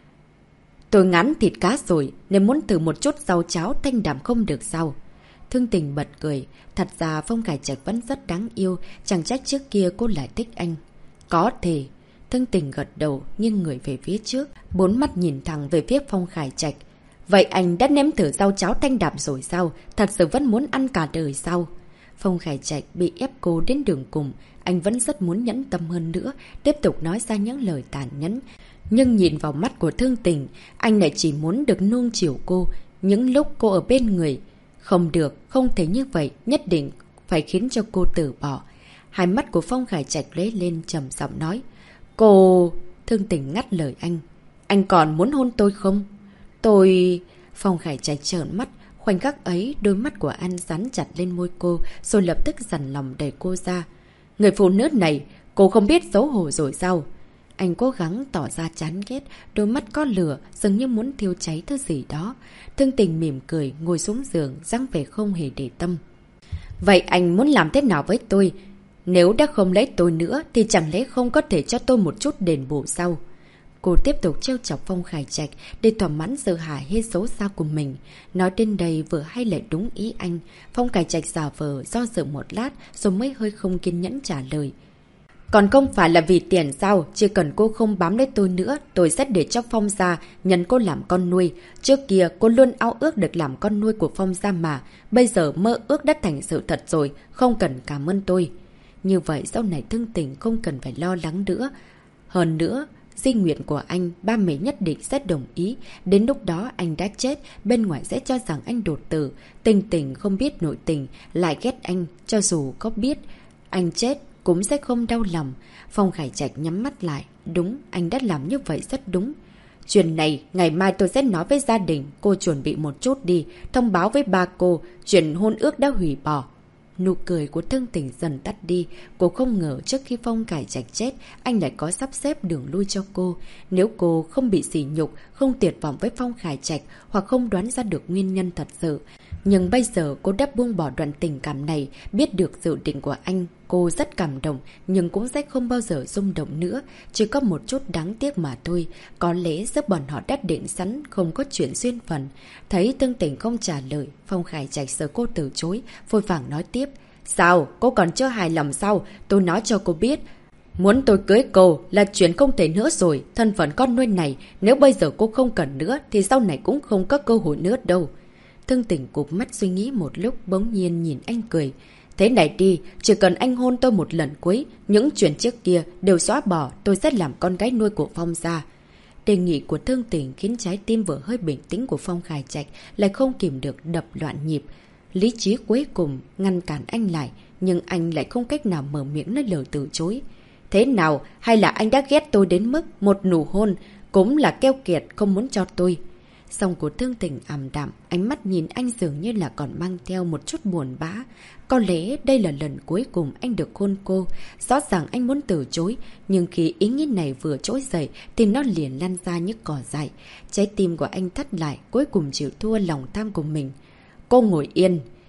Tôi ngán thịt cá rồi, nên muốn thử một chút rau cháo thanh đạm không được sao? Thương Tình bật cười, thật ra Phong Khải Trạch vẫn rất đáng yêu, chẳng trách trước kia cô lại thích anh. Có thể. Thương Tình gật đầu, nghiêng người về phía trước, bốn mắt nhìn thẳng về phía Phong Khải Trạch. Vậy anh đã nếm thử rau cháo thanh đạm rồi sao? Thật sự vẫn muốn ăn cả đời sao? Phong Khải Trạch bị ép cô đến đường cùng, anh vẫn rất muốn nhẫn tâm hơn nữa, tiếp tục nói ra những lời tàn nhẫn. Nhưng nhìn vào mắt của Thương Tình, anh lại chỉ muốn được nuông chiều cô, những lúc cô ở bên người. Không được, không thể như vậy, nhất định phải khiến cho cô từ bỏ. Hai mắt của Phong Khải Trạch lóe lên trầm giọng nói. Cô... Thương Tình ngắt lời anh. Anh còn muốn hôn tôi không? Tôi... Phong Khải Trạch trợn mắt, khoảnh khắc ấy đôi mắt của anh dán chặt lên môi cô, rồi lập tức dằn lòng đẩy cô ra. Người phụ nữ này, cô không biết xấu hổ rồi sao? Anh cố gắng tỏ ra chán ghét, đôi mắt có lửa, dường như muốn thiêu cháy thứ gì đó. Thương Tình mỉm cười, ngồi xuống giường, dáng vẻ không hề để tâm. Vậy anh muốn làm thế nào với tôi? Nếu đã không lấy tôi nữa, thì chẳng lẽ không có thể cho tôi một chút đền bù sao? Cô tiếp tục trêu chọc Phong Khải Trạch để thỏa mãn sự hả hê xấu xa của mình. Nói đến đây vừa hay lại đúng ý anh. Phong Khải Trạch giả vờ do dự một lát rồi mới hơi không kiên nhẫn trả lời. Còn không phải là vì tiền sao? Chỉ cần cô không bám lấy tôi nữa, tôi sẽ để cho Phong gia nhận cô làm con nuôi. Trước kia cô luôn ao ước được làm con nuôi của Phong gia mà. Bây giờ mơ ước đã thành sự thật rồi, không cần cảm ơn tôi. Như vậy sau này Thương Tình không cần phải lo lắng nữa. Hơn nữa, di nguyện của anh, ba mẹ nhất định sẽ đồng ý. Đến lúc đó anh đã chết, bên ngoài sẽ cho rằng anh đột tử. Tình Tình không biết nội tình, lại ghét anh, cho dù có biết anh chết cũng sẽ không đau lòng. Phong Khải Trạch nhắm mắt lại. Đúng, anh đã làm như vậy rất đúng. Chuyện này, ngày mai tôi sẽ nói với gia đình. Cô chuẩn bị một chút đi, thông báo với ba cô, chuyện hôn ước đã hủy bỏ. Nụ cười của Thương Tình dần tắt đi. Cô không ngờ trước khi Phong Khải Trạch chết, anh lại có sắp xếp đường lui cho cô. Nếu cô không bị sỉ nhục, không tuyệt vọng với Phong Khải Trạch, hoặc không đoán ra được nguyên nhân thật sự. Nhưng bây giờ cô đã buông bỏ đoạn tình cảm này, biết được dự định của anh. Cô rất cảm động, nhưng cũng sẽ không bao giờ rung động nữa. Chỉ có một chút đáng tiếc mà thôi. Có lẽ giữa bọn họ đã định sẵn, không có chuyện duyên phận. Thấy Thương Tình không trả lời, Phong Khải Trạch sợ cô từ chối, vội vàng nói tiếp. Sao? Cô còn chưa hài lòng sao? Tôi nói cho cô biết. Muốn tôi cưới cô là chuyện không thể nữa rồi. Thân phận con nuôi này, nếu bây giờ cô không cần nữa, thì sau này cũng không có cơ hội nữa đâu. Thương Tình cụp mắt suy nghĩ một lúc, bỗng nhiên nhìn anh cười. Thế này đi, chỉ cần anh hôn tôi một lần cuối, những chuyện trước kia đều xóa bỏ, tôi sẽ làm con gái nuôi của Phong gia. Đề nghị của Thương Tình khiến trái tim vừa hơi bình tĩnh của Phong Khải Trạch lại không kìm được đập loạn nhịp. Lý trí cuối cùng ngăn cản anh lại, nhưng anh lại không cách nào mở miệng nói lời từ chối. Thế nào, hay là anh đã ghét tôi đến mức một nụ hôn cũng là keo kiệt không muốn cho tôi? Song của Thương Tình ảm đạm, ánh mắt nhìn anh dường như là còn mang theo một chút buồn bã. Có lẽ đây là lần cuối cùng anh được hôn cô. Rõ ràng anh muốn từ chối, nhưng khi ý nghĩ này vừa trỗi dậy thì nó liền lan ra như cỏ dại. Trái tim của anh thắt lại, cuối cùng chịu thua lòng tham của mình. Cô ngồi yên.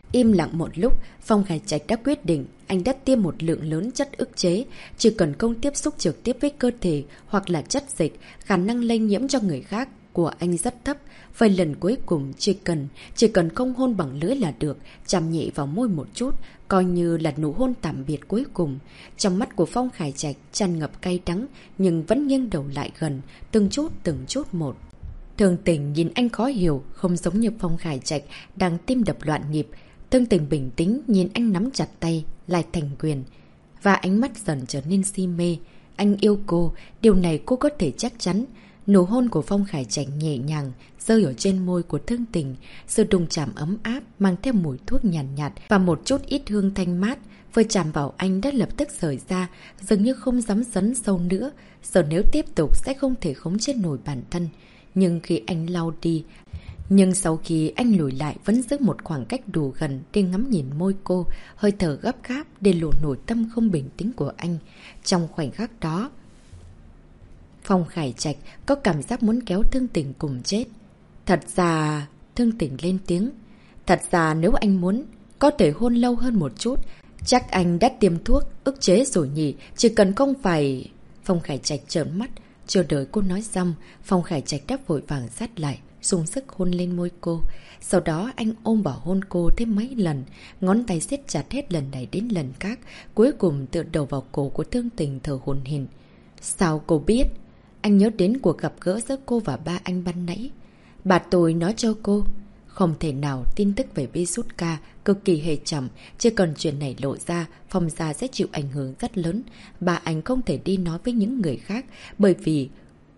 Im lặng một lúc, Phong Khải Trạch đã quyết định anh đã tiêm một lượng lớn chất ức chế. Chỉ cần không tiếp xúc trực tiếp với cơ thể hoặc là chất dịch, khả năng lây nhiễm cho người khác của anh rất thấp. Vậy lần cuối cùng chỉ cần không hôn bằng lưỡi là được, chạm nhẹ vào môi một chút, coi như là nụ hôn tạm biệt cuối cùng. Trong mắt của Phong Khải Trạch tràn ngập cay đắng, nhưng vẫn nghiêng đầu lại gần, từng chút một. Thường Tình nhìn anh khó hiểu, không giống như Phong Khải Trạch đang tim đập loạn nhịp. Thương Tình bình tĩnh nhìn anh nắm chặt tay, lại thành quyền. Và ánh mắt dần trở nên si mê. Anh yêu cô, điều này cô có thể chắc chắn. Nụ hôn của Phong Khải Trạch nhẹ nhàng, rơi ở trên môi của Thương Tình. Sự đụng chạm ấm áp, mang theo mùi thuốc nhàn nhạt, và một chút ít hương thanh mát. Vừa chạm vào anh đã lập tức rời ra, dường như không dám dấn sâu nữa. Giờ nếu tiếp tục sẽ không thể khống chế nổi bản thân. Nhưng sau khi anh lùi lại vẫn giữ một khoảng cách đủ gần để ngắm nhìn môi cô, hơi thở gấp gáp để lộ nổi tâm không bình tĩnh của anh. Trong khoảnh khắc đó, Phong Khải Trạch có cảm giác muốn kéo Thương Tình cùng chết. Thật ra, Thương Tình lên tiếng. Thật ra nếu anh muốn, có thể hôn lâu hơn một chút. Chắc anh đã tiêm thuốc, ức chế rồi nhỉ, chỉ cần không phải... Phong Khải Trạch trợn mắt, chưa đợi cô nói xong, Phong Khải Trạch đã vội vàng sát lại, dùng sức hôn lên môi cô. Sau đó anh ôm vào hôn cô thêm mấy lần, ngón tay siết chặt hết lần này đến lần khác, cuối cùng tựa đầu vào cổ của Thương Tình thở hổn hển. Sao cô biết? Anh nhớ đến cuộc gặp gỡ giữa cô và ba anh ban nãy. Bà tôi nói cho cô. Không thể nào, tin tức về virus K cực kỳ hệ trọng, chỉ cần chuyện này lộ ra, Phong gia sẽ chịu ảnh hưởng rất lớn. Bà anh không thể đi nói với những người khác, bởi vì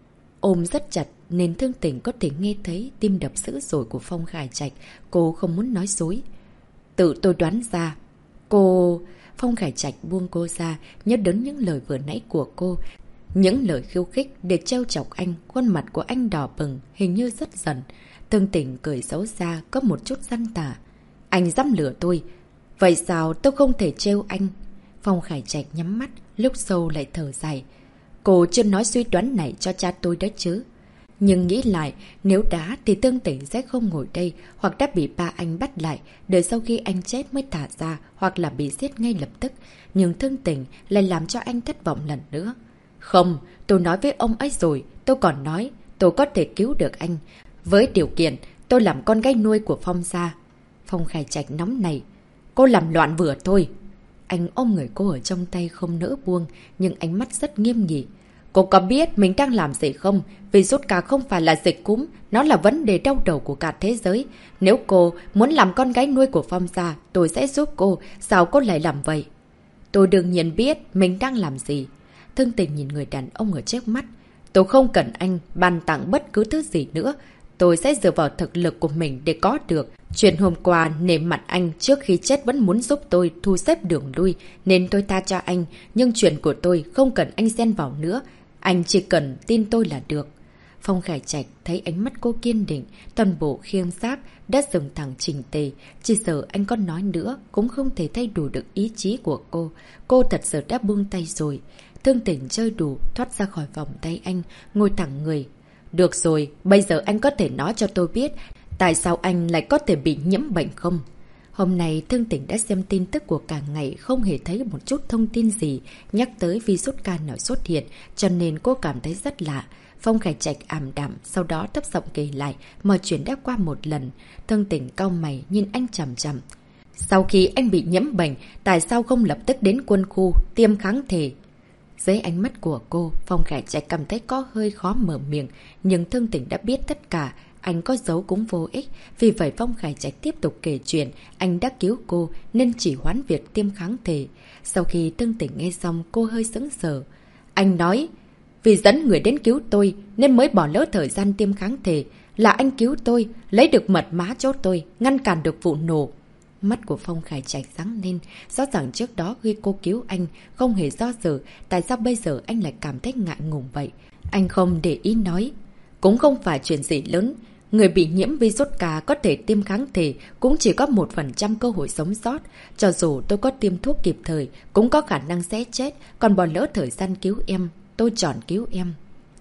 ôm rất chặt nên Thương Tình có thể nghe thấy tim đập dữ dội của Phong Khải Trạch. Cô không muốn nói dối. Tự tôi đoán ra. Cô... Phong Khải Trạch buông cô ra, nhớ đến những lời vừa nãy của cô. Những lời khiêu khích để trêu chọc anh, khuôn mặt của anh đỏ bừng, hình như rất giận. Thương Tình cười xấu xa, có một chút gian tà. Anh dám lừa tôi. Vậy sao tôi không thể trêu anh? Phong Khải Trạch nhắm mắt, lúc sâu lại thở dài. Cô chưa nói suy đoán này cho cha tôi đó chứ. Nhưng nghĩ lại, nếu đá thì Thương Tình sẽ không ngồi đây, hoặc đã bị ba anh bắt lại, đợi sau khi anh chết mới thả ra, hoặc là bị giết ngay lập tức. Nhưng Thương Tình lại làm cho anh thất vọng lần nữa. Không, tôi nói với ông ấy rồi, tôi còn nói tôi có thể cứu được anh. Với điều kiện, tôi làm con gái nuôi của Phong gia. Phong Khải Trạch nóng này. Cô làm loạn vừa thôi. Anh ôm người cô ở trong tay không nỡ buông, nhưng ánh mắt rất nghiêm nghị. Cô có biết mình đang làm gì không? Virus K không phải là dịch cúm, nó là vấn đề đau đầu của cả thế giới. Nếu cô muốn làm con gái nuôi của Phong gia, tôi sẽ giúp cô. Sao cô lại làm vậy? Tôi đương nhiên biết mình đang làm gì. Thương Tình nhìn người đàn ông ở trước mắt. Tôi không cần anh ban tặng bất cứ thứ gì nữa. Tôi sẽ dựa vào thực lực của mình để có được. Chuyện hôm qua nể mặt anh trước khi chết vẫn muốn giúp tôi thu xếp đường lui, nên tôi tha cho anh. Nhưng chuyện của tôi không cần anh xen vào nữa. Anh chỉ cần tin tôi là được. Phong Khải Trạch thấy ánh mắt cô kiên định, toàn bộ khiêng xác đã dừng thẳng chỉnh tề. Chỉ sợ anh có nói nữa cũng không thể thay đổi được ý chí của cô. Cô thật sự đã buông tay rồi. Thương Tình chơi đủ, thoát ra khỏi vòng tay anh, ngồi thẳng người. Được rồi, bây giờ anh có thể nói cho tôi biết tại sao anh lại có thể bị nhiễm bệnh không? Hôm nay Thương Tình đã xem tin tức của cả ngày, không hề thấy một chút thông tin gì nhắc tới virus K nào xuất hiện, cho nên cô cảm thấy rất lạ. Phong Khải Trạch ảm đạm, sau đó thấp giọng kể lại mọi chuyện đã qua một lần. Thương Tình cau mày nhìn anh chằm chằm. Sau khi anh bị nhiễm bệnh, tại sao không lập tức đến quân khu tiêm kháng thể? Dưới ánh mắt của cô, Phong Khải Trạch cảm thấy có hơi khó mở miệng, nhưng Thương Tình đã biết tất cả, anh có giấu cũng vô ích. Vì vậy Phong Khải Trạch tiếp tục kể chuyện, anh đã cứu cô nên chỉ hoãn việc tiêm kháng thể. Sau khi Thương Tình nghe xong, cô hơi sững sờ. Anh nói, vì dẫn người đến cứu tôi nên mới bỏ lỡ thời gian tiêm kháng thể. Là anh cứu tôi, lấy được mật mã chốt tôi, ngăn cản được vụ nổ. Mắt của Phong Khải Trạch sáng lên, rõ ràng trước đó khi cô cứu anh, không hề do dự, tại sao bây giờ anh lại cảm thấy ngại ngùng vậy? Anh không để ý nói, cũng không phải chuyện gì lớn. Người bị nhiễm virus K có thể tiêm kháng thể, cũng chỉ có 1% cơ hội sống sót. Cho dù tôi có tiêm thuốc kịp thời, cũng có khả năng sẽ chết, còn bỏ lỡ thời gian cứu em. Tôi chọn cứu em.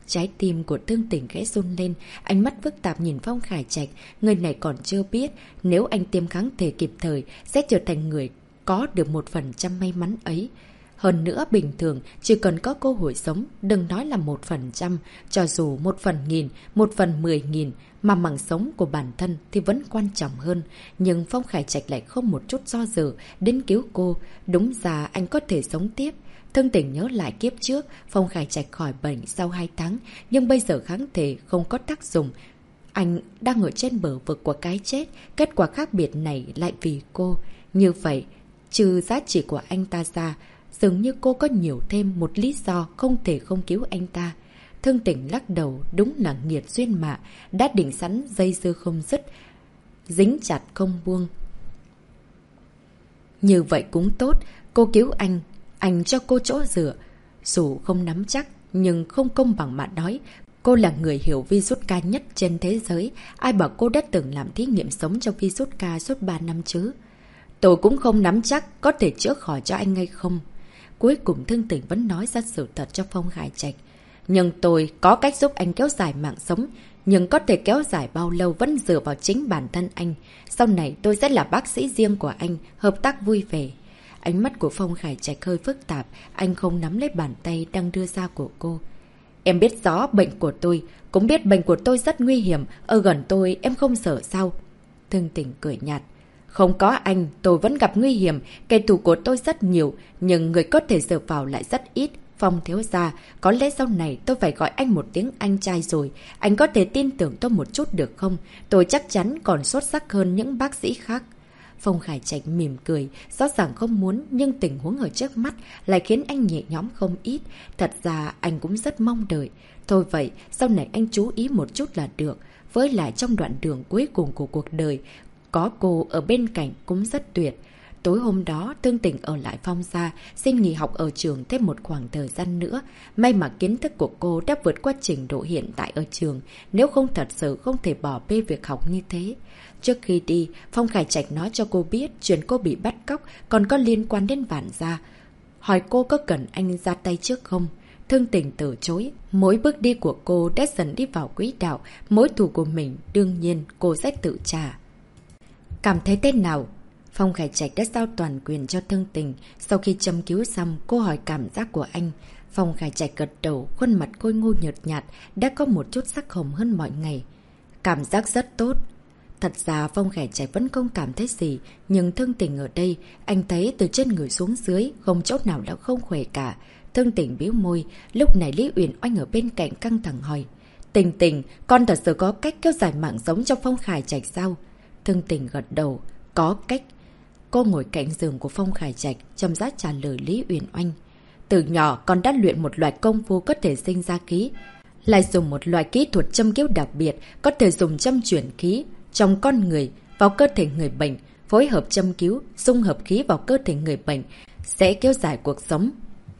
Trái tim của Thương Tỉnh khẽ run lên, ánh mắt phức tạp nhìn Phong Khải Trạch. Người này còn chưa biết, nếu anh tiêm kháng thể kịp thời, sẽ trở thành người có được 1% may mắn ấy. Hơn nữa, bình thường, chỉ cần có cơ hội sống, đừng nói là 1%, cho dù 1/1000, 1/10.000, mà mạng sống của bản thân thì vẫn quan trọng hơn. Nhưng Phong Khải Trạch lại không một chút do dự, đến cứu cô. Đúng ra anh có thể sống tiếp. Thương Tỉnh nhớ lại kiếp trước, Phong Khải Trạch khỏi bệnh sau 2 tháng, nhưng bây giờ kháng thể không có tác dụng. Anh đang ở trên bờ vực của cái chết, kết quả khác biệt này lại vì cô. Như vậy, trừ giá trị của anh ta ra, dường như cô có nhiều thêm một lý do không thể không cứu anh ta. Thương Tỉnh lắc đầu, đúng là nghiệt duyên mà, đã định sẵn dây dưa không dứt, dính chặt không buông. Như vậy cũng tốt, cô cứu anh cho cô chỗ dựa. Dù không nắm chắc, nhưng không công bằng mà nói, cô là người hiểu virus K nhất trên thế giới. Ai bảo cô đã từng làm thí nghiệm sống cho virus K suốt 3 năm chứ? Tôi cũng không nắm chắc có thể chữa khỏi cho anh hay không. Cuối cùng Thương Tỉnh vẫn nói ra sự thật cho Phong Khải Trạch. Nhưng tôi có cách giúp anh kéo dài mạng sống, nhưng có thể kéo dài bao lâu vẫn dựa vào chính bản thân anh. Sau này tôi sẽ là bác sĩ riêng của anh, hợp tác vui vẻ. Ánh mắt của Phong Khải Trạch hơi phức tạp, anh không nắm lấy bàn tay đang đưa ra của cô. Em biết rõ bệnh của tôi, cũng biết bệnh của tôi rất nguy hiểm, ở gần tôi em không sợ sao? Thương Tỉnh cười nhạt. Không có anh, tôi vẫn gặp nguy hiểm, kẻ thù của tôi rất nhiều, nhưng người có thể dựa vào lại rất ít. Phong thiếu gia, có lẽ sau này tôi phải gọi anh một tiếng anh trai rồi. Anh có thể tin tưởng tôi một chút được không? Tôi chắc chắn còn xuất sắc hơn những bác sĩ khác. Phong Khải Trạch mỉm cười, rõ ràng không muốn, nhưng tình huống ở trước mắt lại khiến anh nhẹ nhõm không ít. Thật ra anh cũng rất mong đợi. Thôi vậy, sau này anh chú ý một chút là được. Với lại trong đoạn đường cuối cùng của cuộc đời, có cô ở bên cạnh cũng rất tuyệt. Tối hôm đó, Thương Tỉnh ở lại Phong gia, xin nghỉ học ở trường thêm một khoảng thời gian nữa. May mà kiến thức của cô đã vượt qua trình độ hiện tại ở trường, nếu không thật sự không thể bỏ bê việc học như thế. Trước khi đi, Phong Khải Trạch nói cho cô biết chuyện cô bị bắt cóc còn có liên quan đến Vạn gia. Hỏi cô có cần anh ra tay trước không? Thương Tỉnh từ chối. Mỗi bước đi của cô đã dần đi vào quỹ đạo, mối thù của mình đương nhiên cô sẽ tự trả. Cảm thấy thế nào? Phong Khải Trạch đã giao toàn quyền cho Thương Tỉnh. Sau khi châm cứu xong, cô hỏi cảm giác của anh. Phong Khải Trạch gật đầu, khuôn mặt khôi ngô nhợt nhạt, đã có một chút sắc hồng hơn mọi ngày. Cảm giác rất tốt. Thật ra Phong Khải Trạch vẫn không cảm thấy gì, nhưng Thương Tỉnh ở đây, anh thấy từ trên người xuống dưới, không chỗ nào là không khỏe cả. Thương Tỉnh bĩu môi, lúc này Lý Uyển Oanh ở bên cạnh căng thẳng hỏi. Tình Tình, con thật sự có cách kéo dài mạng sống cho Phong Khải Trạch sao? Thương Tỉnh gật đầu, có cách. Cô ngồi cạnh giường của Phong Khải Trạch, chăm rãi trả lời Lý Uyển Oanh. Từ nhỏ con đã luyện một loại công phu có thể sinh ra khí, lại dùng một loại kỹ thuật châm cứu đặc biệt, có thể dùng châm chuyển khí trong con người vào cơ thể người bệnh, phối hợp châm cứu, dung hợp khí vào cơ thể người bệnh, sẽ kéo dài cuộc sống.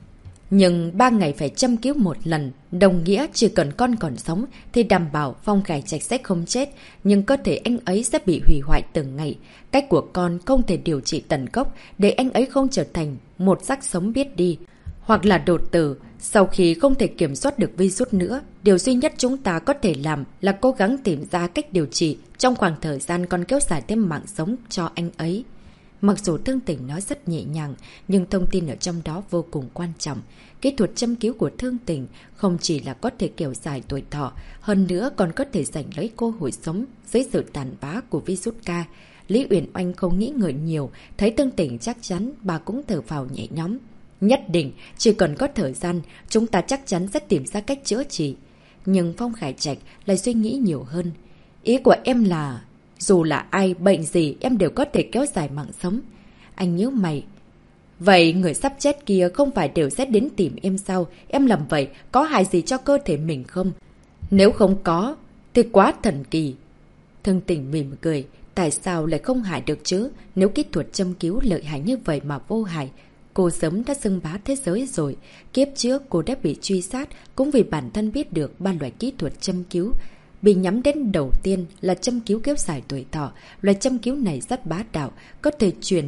Nhưng 3 ngày phải châm cứu một lần, đồng nghĩa chỉ cần con còn sống thì đảm bảo Phong Khải Trạch sẽ không chết, nhưng cơ thể anh ấy sẽ bị hủy hoại từng ngày. Cách của con không thể điều trị tận gốc để anh ấy không trở thành một xác sống biết đi, hoặc là đột tử. Sau khi không thể kiểm soát được virus nữa, điều duy nhất chúng ta có thể làm là cố gắng tìm ra cách điều trị trong khoảng thời gian còn kéo dài thêm mạng sống cho anh ấy. Mặc dù Thương Tỉnh nói rất nhẹ nhàng, nhưng thông tin ở trong đó vô cùng quan trọng. Kỹ thuật châm cứu của Thương Tỉnh không chỉ là có thể kéo dài tuổi thọ, hơn nữa còn có thể giành lấy cơ hội sống dưới sự tàn phá của virus K. Lý Uyển Oanh không nghĩ ngợi nhiều, thấy Thương Tỉnh chắc chắn, bà cũng thở phào nhẹ nhõm. Nhất định, chỉ cần có thời gian, chúng ta chắc chắn sẽ tìm ra cách chữa trị. Nhưng Phong Khải Trạch lại suy nghĩ nhiều hơn. Ý của em là, dù là ai, bệnh gì, em đều có thể kéo dài mạng sống. Anh nhớ mày. Vậy người sắp chết kia không phải đều sẽ đến tìm em sao? Em làm vậy, có hại gì cho cơ thể mình không? Nếu không có, thì quá thần kỳ. Thương Tỉnh mỉm cười. Tại sao lại không hại được chứ? Nếu kỹ thuật châm cứu lợi hại như vậy mà vô hại, cô sớm đã xưng bá thế giới rồi. Kiếp trước cô đã bị truy sát cũng vì bản thân biết được 3 loại kỹ thuật châm cứu. Bị nhắm đến đầu tiên là châm cứu kéo dài tuổi thọ. Loại châm cứu này rất bá đạo, có thể truyền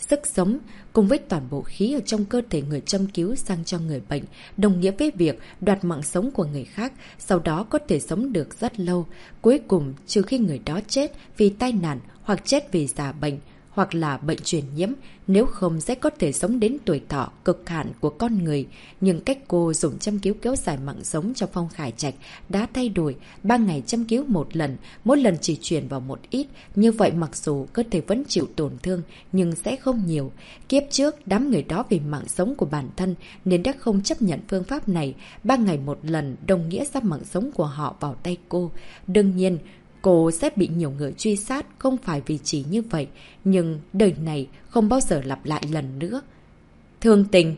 sức sống, cùng với toàn bộ khí ở trong cơ thể người châm cứu sang cho người bệnh, đồng nghĩa với việc đoạt mạng sống của người khác, sau đó có thể sống được rất lâu. Cuối cùng, trừ khi người đó chết vì tai nạn hoặc chết vì già bệnh, hoặc là bệnh truyền nhiễm, nếu không sẽ có thể sống đến tuổi thọ cực hạn của con người. Nhưng cách cô dùng châm cứu kéo dài mạng sống cho Phong Khải Trạch đã thay đổi. 3 ngày châm cứu một lần, mỗi lần chỉ truyền vào một ít. Như vậy mặc dù cơ thể vẫn chịu tổn thương, nhưng sẽ không nhiều. Kiếp trước, đám người đó vì mạng sống của bản thân nên đã không chấp nhận phương pháp này. 3 ngày một lần đồng nghĩa ra mạng sống của họ vào tay cô. Đương nhiên, cô sẽ bị nhiều người truy sát, không phải vì chỉ như vậy, nhưng đời này không bao giờ lặp lại lần nữa. Thương Tình.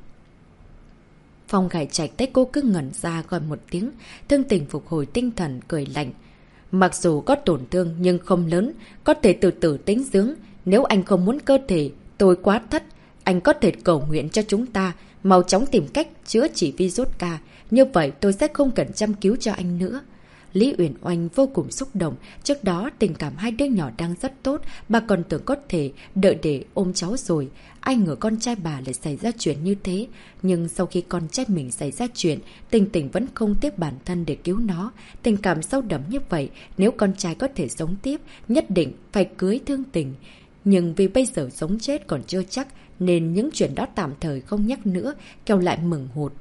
Phong Khải Trạch thấy cô cứ ngẩn ra gọi một tiếng, Thương Tình phục hồi tinh thần cười lạnh. Mặc dù có tổn thương nhưng không lớn, có thể từ từ tĩnh dưỡng. Nếu anh không muốn cơ thể tôi quá thất, anh có thể cầu nguyện cho chúng ta mau chóng tìm cách chữa trị virus K. Như vậy tôi sẽ không cần chăm cứu cho anh nữa. Lý Uyển Oanh vô cùng xúc động, trước đó tình cảm hai đứa nhỏ đang rất tốt, bà còn tưởng có thể đợi để ôm cháu rồi. Ai ngờ con trai bà lại xảy ra chuyện như thế, nhưng sau khi con trai mình xảy ra chuyện, Tình Tình vẫn không tiếp bản thân để cứu nó. Tình cảm sâu đậm như vậy, nếu con trai có thể sống tiếp, nhất định phải cưới Thương Tình. Nhưng vì bây giờ sống chết còn chưa chắc, nên những chuyện đó tạm thời không nhắc nữa, kéo lại mừng hụt.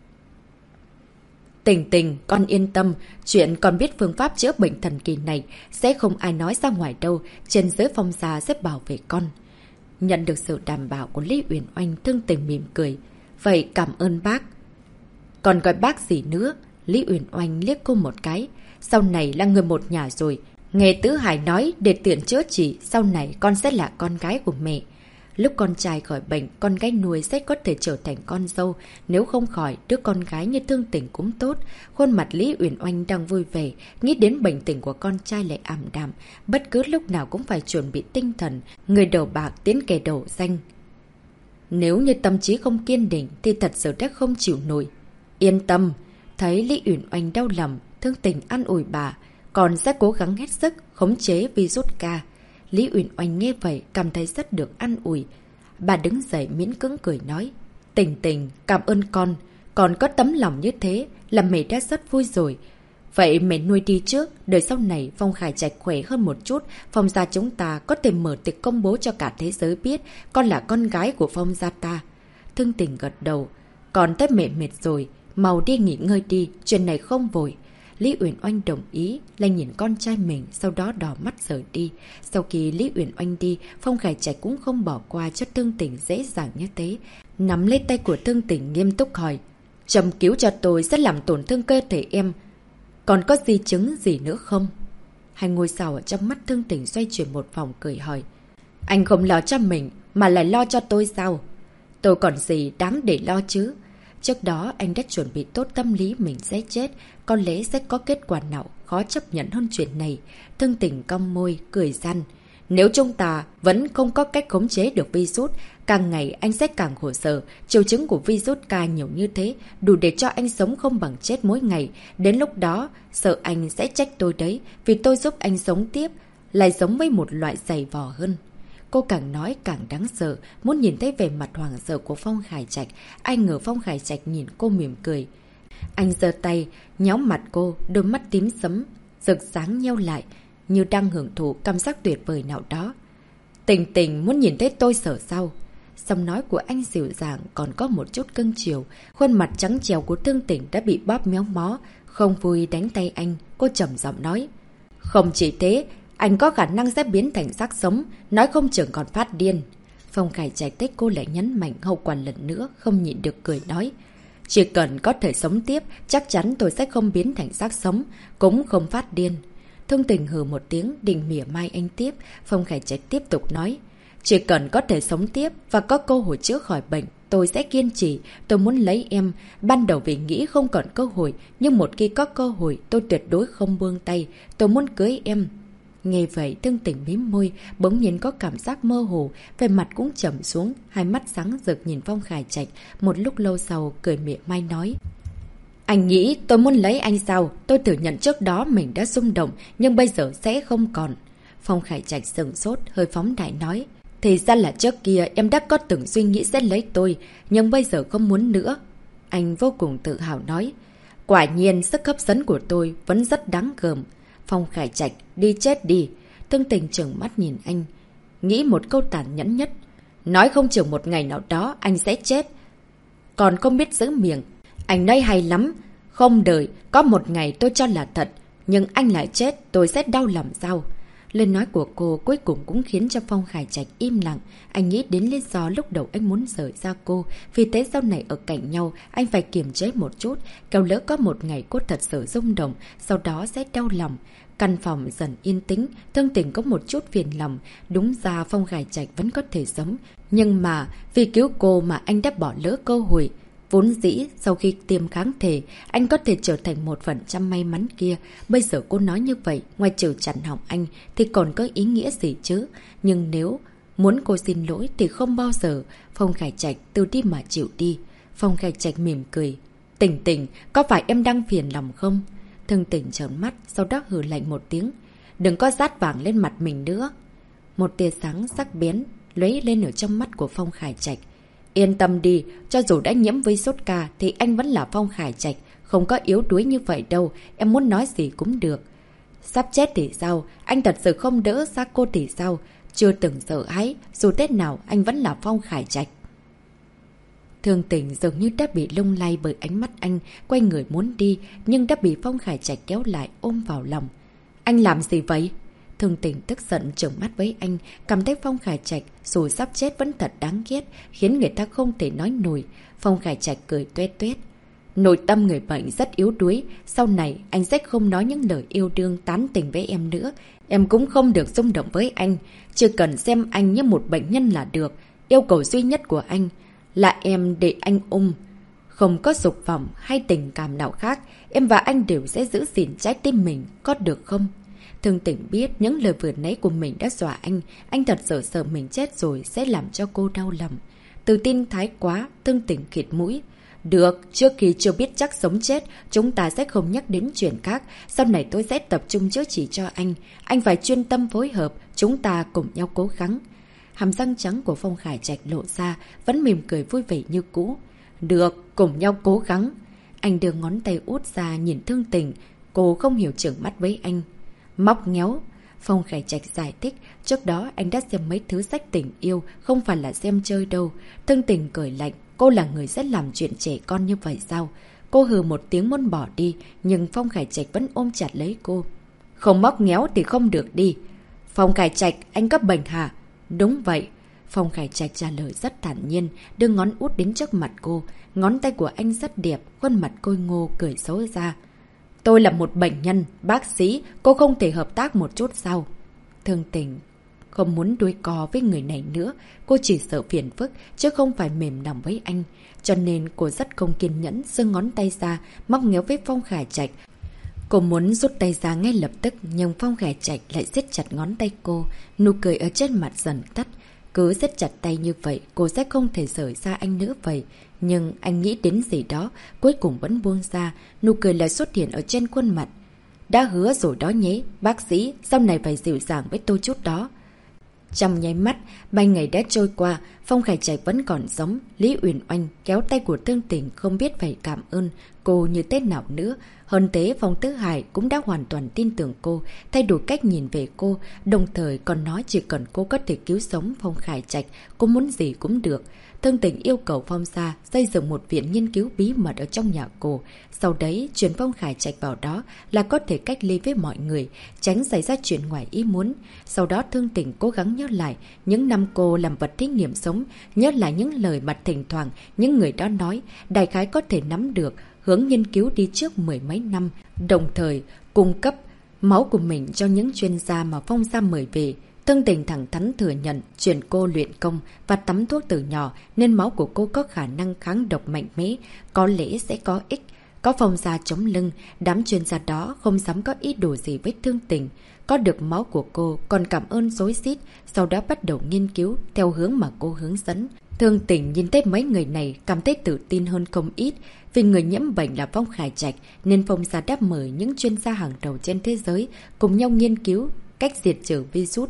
Tình Tình, con yên tâm, chuyện con biết phương pháp chữa bệnh thần kỳ này sẽ không ai nói ra ngoài đâu, trên dưới Phong gia sẽ bảo vệ con. Nhận được sự đảm bảo của Lý Uyển Oanh, Thương Tình mỉm cười. Vậy cảm ơn bác. Còn gọi bác gì nữa? Lý Uyển Oanh liếc cô một cái. Sau này là người một nhà rồi. Nghe Tứ Hải nói để tiện chữa trị, sau này con sẽ là con gái của mẹ. Lúc con trai khỏi bệnh, con gái nuôi sẽ có thể trở thành con dâu. Nếu không khỏi, đứa con gái như Thương Tình cũng tốt. Khuôn mặt Lý Uyển Oanh đang vui vẻ, nghĩ đến bệnh tình của con trai lại ảm đạm. Bất cứ lúc nào cũng phải chuẩn bị tinh thần, người đầu bạc tiến kẻ đầu danh. Nếu như tâm trí không kiên định thì thật sự đã không chịu nổi. Yên tâm, thấy Lý Uyển Oanh đau lòng, Thương Tình an ủi bà. Con sẽ cố gắng hết sức khống chế virus K. Lý Uyển Oanh nghe vậy cảm thấy rất được an ủi. Bà đứng dậy miễn cưỡng cười nói. Tình Tình, cảm ơn con có tấm lòng như thế là mẹ đã rất vui rồi. Vậy mẹ nuôi đi trước, đời sau này Phong Khải Trạch khỏe hơn một chút, Phong gia chúng ta có thể mở tiệc công bố cho cả thế giới biết con là con gái của Phong gia ta. Thương Tình gật đầu. Con thấy mẹ mệt rồi, mau đi nghỉ ngơi đi, chuyện này không vội. Lý Uyển Oanh đồng ý, lại nhìn con trai mình, sau đó đỏ mắt rời đi. Sau khi Lý Uyển Oanh đi, Phong Khải Trạch cũng không bỏ qua cho Thương Tình dễ dàng như thế. Nắm lấy tay của Thương Tình nghiêm túc hỏi. Châm cứu cho tôi sẽ làm tổn thương cơ thể em. Còn có di chứng gì nữa không? Hai ngôi sao ở trong mắt Thương Tình xoay chuyển một vòng cười hỏi. Anh không lo cho mình, mà lại lo cho tôi sao? Tôi còn gì đáng để lo chứ? Trước đó anh đã chuẩn bị tốt tâm lý mình sẽ chết, có lẽ sẽ có kết quả nào khó chấp nhận hơn chuyện này. Thương Tình cong môi, cười gian. Nếu chúng ta vẫn không có cách khống chế được virus, càng ngày anh sẽ càng khổ sở. Triệu chứng của virus K nhiều như thế, đủ để cho anh sống không bằng chết mỗi ngày. Đến lúc đó, sợ anh sẽ trách tôi đấy, vì tôi giúp anh sống tiếp, lại giống với một loại giày vò hơn. Cô càng nói càng đáng sợ, muốn nhìn thấy vẻ mặt hoảng sợ của Phong Khải Trạch. Ai ngờ Phong Khải Trạch nhìn cô mỉm cười. Anh giơ tay, nhéo mặt cô, đôi mắt tím sẫm, rực sáng nheo lại, như đang hưởng thụ cảm giác tuyệt vời nào đó. Tình Tình muốn nhìn thấy tôi sợ sao? Giọng nói của anh dịu dàng còn có một chút cưng chiều. Khuôn mặt trắng trẻo của Thương Tình đã bị bóp méo mó, không vui đánh tay anh. Cô trầm giọng nói. Không chỉ thế, anh có khả năng sẽ biến thành xác sống, nói không chừng còn phát điên. Phong Khải Trạch thấy cô lại nhấn mạnh hậu quả lần nữa, không nhịn được cười nói. Chỉ cần có thể sống tiếp, chắc chắn tôi sẽ không biến thành xác sống, cũng không phát điên. Thương Tình hừ một tiếng, định mỉa mai anh tiếp. Phong Khải Trạch tiếp tục nói. Chỉ cần có thể sống tiếp và có cơ hội chữa khỏi bệnh, tôi sẽ kiên trì. Tôi muốn lấy em. Ban đầu vì nghĩ không còn cơ hội, nhưng một khi có cơ hội, tôi tuyệt đối không buông tay. Tôi muốn cưới em. Nghe vậy, Thương Tình mím môi, bỗng nhiên có cảm giác mơ hồ, vẻ mặt cũng trầm xuống, hai mắt sáng rực nhìn Phong Khải Trạch. Một lúc lâu sau, cười mỉa mai nói. Anh nghĩ tôi muốn lấy anh sao? Tôi thừa nhận trước đó mình đã xung động, nhưng bây giờ sẽ không còn. Phong Khải Trạch sừng sốt, hơi phóng đại nói. Thì ra là trước kia em đã có từng suy nghĩ sẽ lấy tôi, nhưng bây giờ không muốn nữa. Anh vô cùng tự hào nói. Quả nhiên sức hấp dẫn của tôi vẫn rất đáng gờm. Phong Khải Trạch, đi chết đi. Thương Tình trừng mắt nhìn anh. Nghĩ một câu tàn nhẫn nhất. Nói không chừng một ngày nào đó anh sẽ chết. Còn không biết giữ miệng. Anh nói hay lắm. Không đời, có một ngày tôi cho là thật. Nhưng anh lại chết, tôi sẽ đau lòng sao? Lời nói của cô cuối cùng cũng khiến cho Phong Khải Trạch im lặng. Anh nghĩ đến lý do lúc đầu anh muốn rời ra cô. Vì thế sau này ở cạnh nhau, anh phải kiềm chế một chút. Kéo lỡ có một ngày cô thật sự rung động, sau đó sẽ đau lòng. Căn phòng dần yên tĩnh, Thương Tình có một chút phiền lòng. Đúng ra Phong Khải Trạch vẫn có thể sống. Nhưng mà vì cứu cô mà anh đã bỏ lỡ cơ hội. Vốn dĩ, sau khi tiêm kháng thể, anh có thể trở thành 1% may mắn kia. Bây giờ cô nói như vậy, ngoài trừ chặn hỏng anh, thì còn có ý nghĩa gì chứ? Nhưng nếu muốn cô xin lỗi thì không bao giờ. Phong Khải Trạch từ đi mà chịu đi. Phong Khải Trạch mỉm cười. Tình Tình, có phải em đang phiền lòng không? Thương Tình trợn mắt, sau đó hừ lạnh một tiếng. Đừng có rát vàng lên mặt mình nữa. Một tia sáng sắc bén lóe lên ở trong mắt của Phong Khải Trạch. Yên tâm đi, cho dù đã nhiễm với sốt ca thì anh vẫn là Phong Khải Trạch, không có yếu đuối như vậy đâu, em muốn nói gì cũng được. Sắp chết thì sao, anh thật sự không đỡ xa cô thì sao, chưa từng sợ hãi, dù Tết nào anh vẫn là Phong Khải Trạch. Thương Tình dường như đã bị lung lay bởi ánh mắt anh, quay người muốn đi, nhưng đã bị Phong Khải Trạch kéo lại ôm vào lòng. Anh làm gì vậy? Thương Tình tức giận trợn mắt với anh, cảm thấy Phong Khải Trạch dù sắp chết vẫn thật đáng ghét, khiến người ta không thể nói nổi. Phong Khải Trạch cười tuét tuét. Nội tâm người bệnh rất yếu đuối, sau này anh sẽ không nói những lời yêu đương tán tình với em nữa. Em cũng không được xung động với anh, chỉ cần xem anh như một bệnh nhân là được. Yêu cầu duy nhất của anh là em để anh không có dục vọng hay tình cảm nào khác, em và anh đều sẽ giữ gìn trái tim mình, có được không? Thương Tình biết những lời vừa nãy của mình đã dọa anh thật sự sợ mình chết rồi sẽ làm cho cô đau lòng. Tự tin thái quá, Thương Tình khịt mũi. Được, trước khi chưa biết chắc sống chết, chúng ta sẽ không nhắc đến chuyện khác. Sau này tôi sẽ tập trung chữa trị cho anh phải chuyên tâm phối hợp, chúng ta cùng nhau cố gắng. Hàm răng trắng của Phong Khải Trạch lộ ra, vẫn mỉm cười vui vẻ như cũ. Được, cùng nhau cố gắng. Anh đưa ngón tay út ra nhìn Thương Tình, cô không hiểu trợn mắt với anh. Móc nhéo. Phong Khải Trạch giải thích, trước đó anh đã xem mấy thứ sách tình yêu, không phải là xem chơi đâu. Thương Tình cười lạnh, cô là người sẽ làm chuyện trẻ con như vậy sao? Cô hừ một tiếng muốn bỏ đi, nhưng Phong Khải Trạch vẫn ôm chặt lấy cô. Không móc nhéo thì không được đi. Phong Khải Trạch, anh có bệnh hả? Đúng vậy. Phong Khải Trạch trả lời rất thản nhiên, đưa ngón út đến trước mặt cô. Ngón tay của anh rất đẹp, khuôn mặt côi ngô cười xấu ra. Tôi là một bệnh nhân, bác sĩ, cô không thể hợp tác một chút sao? Thương Tình không muốn đuôi co với người này nữa, cô chỉ sợ phiền phức, chứ không phải mềm lòng với anh. Cho nên cô rất không kiên nhẫn, giơ ngón tay ra, móc nhéo với Phong Khải Trạch. Cô muốn rút tay ra ngay lập tức, nhưng Phong Khải Trạch lại siết chặt ngón tay cô, nụ cười ở trên mặt dần tắt. Cứ siết chặt tay như vậy, cô sẽ không thể rời xa anh nữa vậy. Nhưng anh nghĩ đến gì đó, cuối cùng vẫn buông ra, nụ cười lại xuất hiện ở trên khuôn mặt. Đã hứa rồi đó nhé, bác sĩ, sau này phải dịu dàng với tôi chút đó. Trong nháy mắt, 3 ngày đã trôi qua, Phong Khải Trạch vẫn còn sống. Lý Uyển Oanh kéo tay của Thương Tình không biết phải cảm ơn cô như thế nào nữa. Hơn thế, Phong Tứ Hải cũng đã hoàn toàn tin tưởng cô, thay đổi cách nhìn về cô, đồng thời còn nói chỉ cần cô có thể cứu sống Phong Khải Trạch, cô muốn gì cũng được. Thương Tình yêu cầu Phong gia xây dựng một viện nghiên cứu bí mật ở trong nhà cô. Sau đấy, chuyển Phong Khải Trạch vào đó là có thể cách ly với mọi người, tránh xảy ra chuyện ngoài ý muốn. Sau đó Thương Tình cố gắng nhớ lại những năm cô làm vật thí nghiệm sống, nhớ lại những lời mà thỉnh thoảng những người đó nói, đại khái có thể nắm được hướng nghiên cứu đi trước 10 mấy năm, đồng thời cung cấp máu của mình cho những chuyên gia mà Phong gia mời về. Thương Tình thẳng thắn thừa nhận chuyện cô luyện công và tắm thuốc từ nhỏ nên máu của cô có khả năng kháng độc mạnh mẽ, có lẽ sẽ có ích. Có Phong gia chống lưng, đám chuyên gia đó không dám có ý đồ gì với Thương Tình. Có được máu của cô còn cảm ơn rối rít, sau đó bắt đầu nghiên cứu theo hướng mà cô hướng dẫn. Thương Tình nhìn thấy mấy người này cảm thấy tự tin hơn không ít. Vì người nhiễm bệnh là Phong Khải Trạch nên Phong gia đã mời những chuyên gia hàng đầu trên thế giới cùng nhau nghiên cứu cách diệt trừ virus.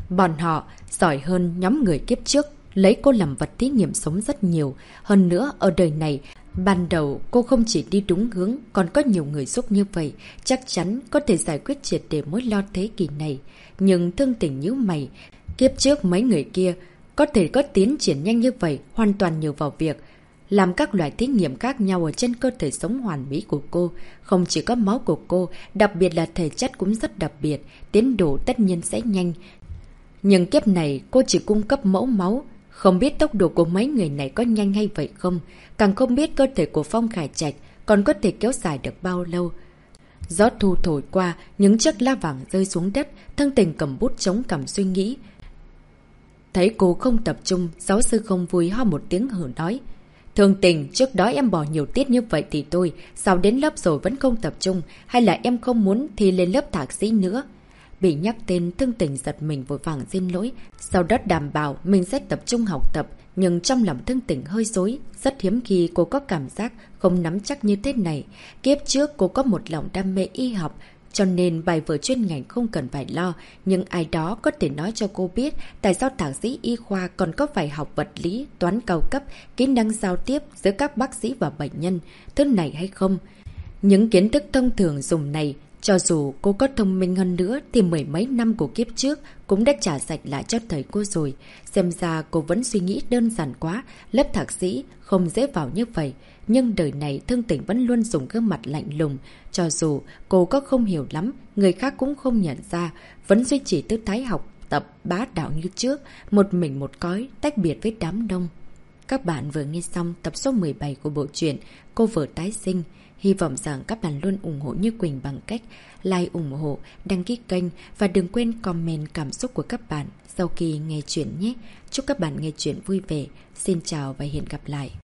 Bọn họ giỏi hơn nhóm người kiếp trước, lấy cô làm vật thí nghiệm sống rất nhiều. Hơn nữa, ở đời này, ban đầu cô không chỉ đi đúng hướng, còn có nhiều người giúp như vậy, chắc chắn có thể giải quyết triệt để mối lo thế kỷ này. Nhưng Thương Tình nhíu mày, kiếp trước mấy người kia có thể có tiến triển nhanh như vậy, hoàn toàn nhờ vào việc làm các loại thí nghiệm khác nhau ở trên cơ thể sống hoàn mỹ của cô. Không chỉ có máu của cô, đặc biệt là thể chất cũng rất đặc biệt, tiến độ tất nhiên sẽ nhanh. Nhưng kiếp này cô chỉ cung cấp mẫu máu, không biết tốc độ của mấy người này có nhanh hay vậy không, càng không biết cơ thể của Phong Khải Trạch còn có thể kéo dài được bao lâu. Gió thu thổi qua, những chiếc lá vàng rơi xuống đất, Thương Tình cầm bút chống cằm suy nghĩ. Thấy cô không tập trung, giáo sư không vui ho một tiếng hử nói. Thương Tình, trước đó em bỏ nhiều tiết như vậy thì tôi, sao đến lớp rồi vẫn không tập trung, hay là em không muốn thi lên lớp thạc sĩ nữa? Bị nhắc tên, Thương Tình giật mình vội vàng xin lỗi, sau đó đảm bảo mình sẽ tập trung học tập, nhưng trong lòng Thương Tình hơi rối, rất hiếm khi cô có cảm giác không nắm chắc như thế này. Kiếp trước cô có một lòng đam mê y học, cho nên bài vở chuyên ngành không cần phải lo, nhưng ai đó có thể nói cho cô biết tại sao thạc sĩ y khoa còn có phải học vật lý, toán cao cấp, kỹ năng giao tiếp giữa các bác sĩ và bệnh nhân, thứ này hay không? Những kiến thức thông thường dùng này, cho dù cô có thông minh hơn nữa thì mười mấy năm của kiếp trước cũng đã trả sạch lại cho thầy cô rồi. Xem ra cô vẫn suy nghĩ đơn giản quá, lớp thạc sĩ không dễ vào như vậy. Nhưng đời này Thương Tình vẫn luôn dùng gương mặt lạnh lùng. Cho dù cô có không hiểu lắm, người khác cũng không nhận ra, vẫn duy trì tư thái học tập bá đạo như trước, một mình một cõi, tách biệt với đám đông. Các bạn vừa nghe xong tập số 17 của bộ truyện Cô Vợ Tái Sinh. Hy vọng rằng các bạn luôn ủng hộ Như Quỳnh bằng cách like, ủng hộ, đăng ký kênh và đừng quên comment cảm xúc của các bạn sau khi nghe chuyện nhé. Chúc các bạn nghe chuyện vui vẻ. Xin chào và hẹn gặp lại.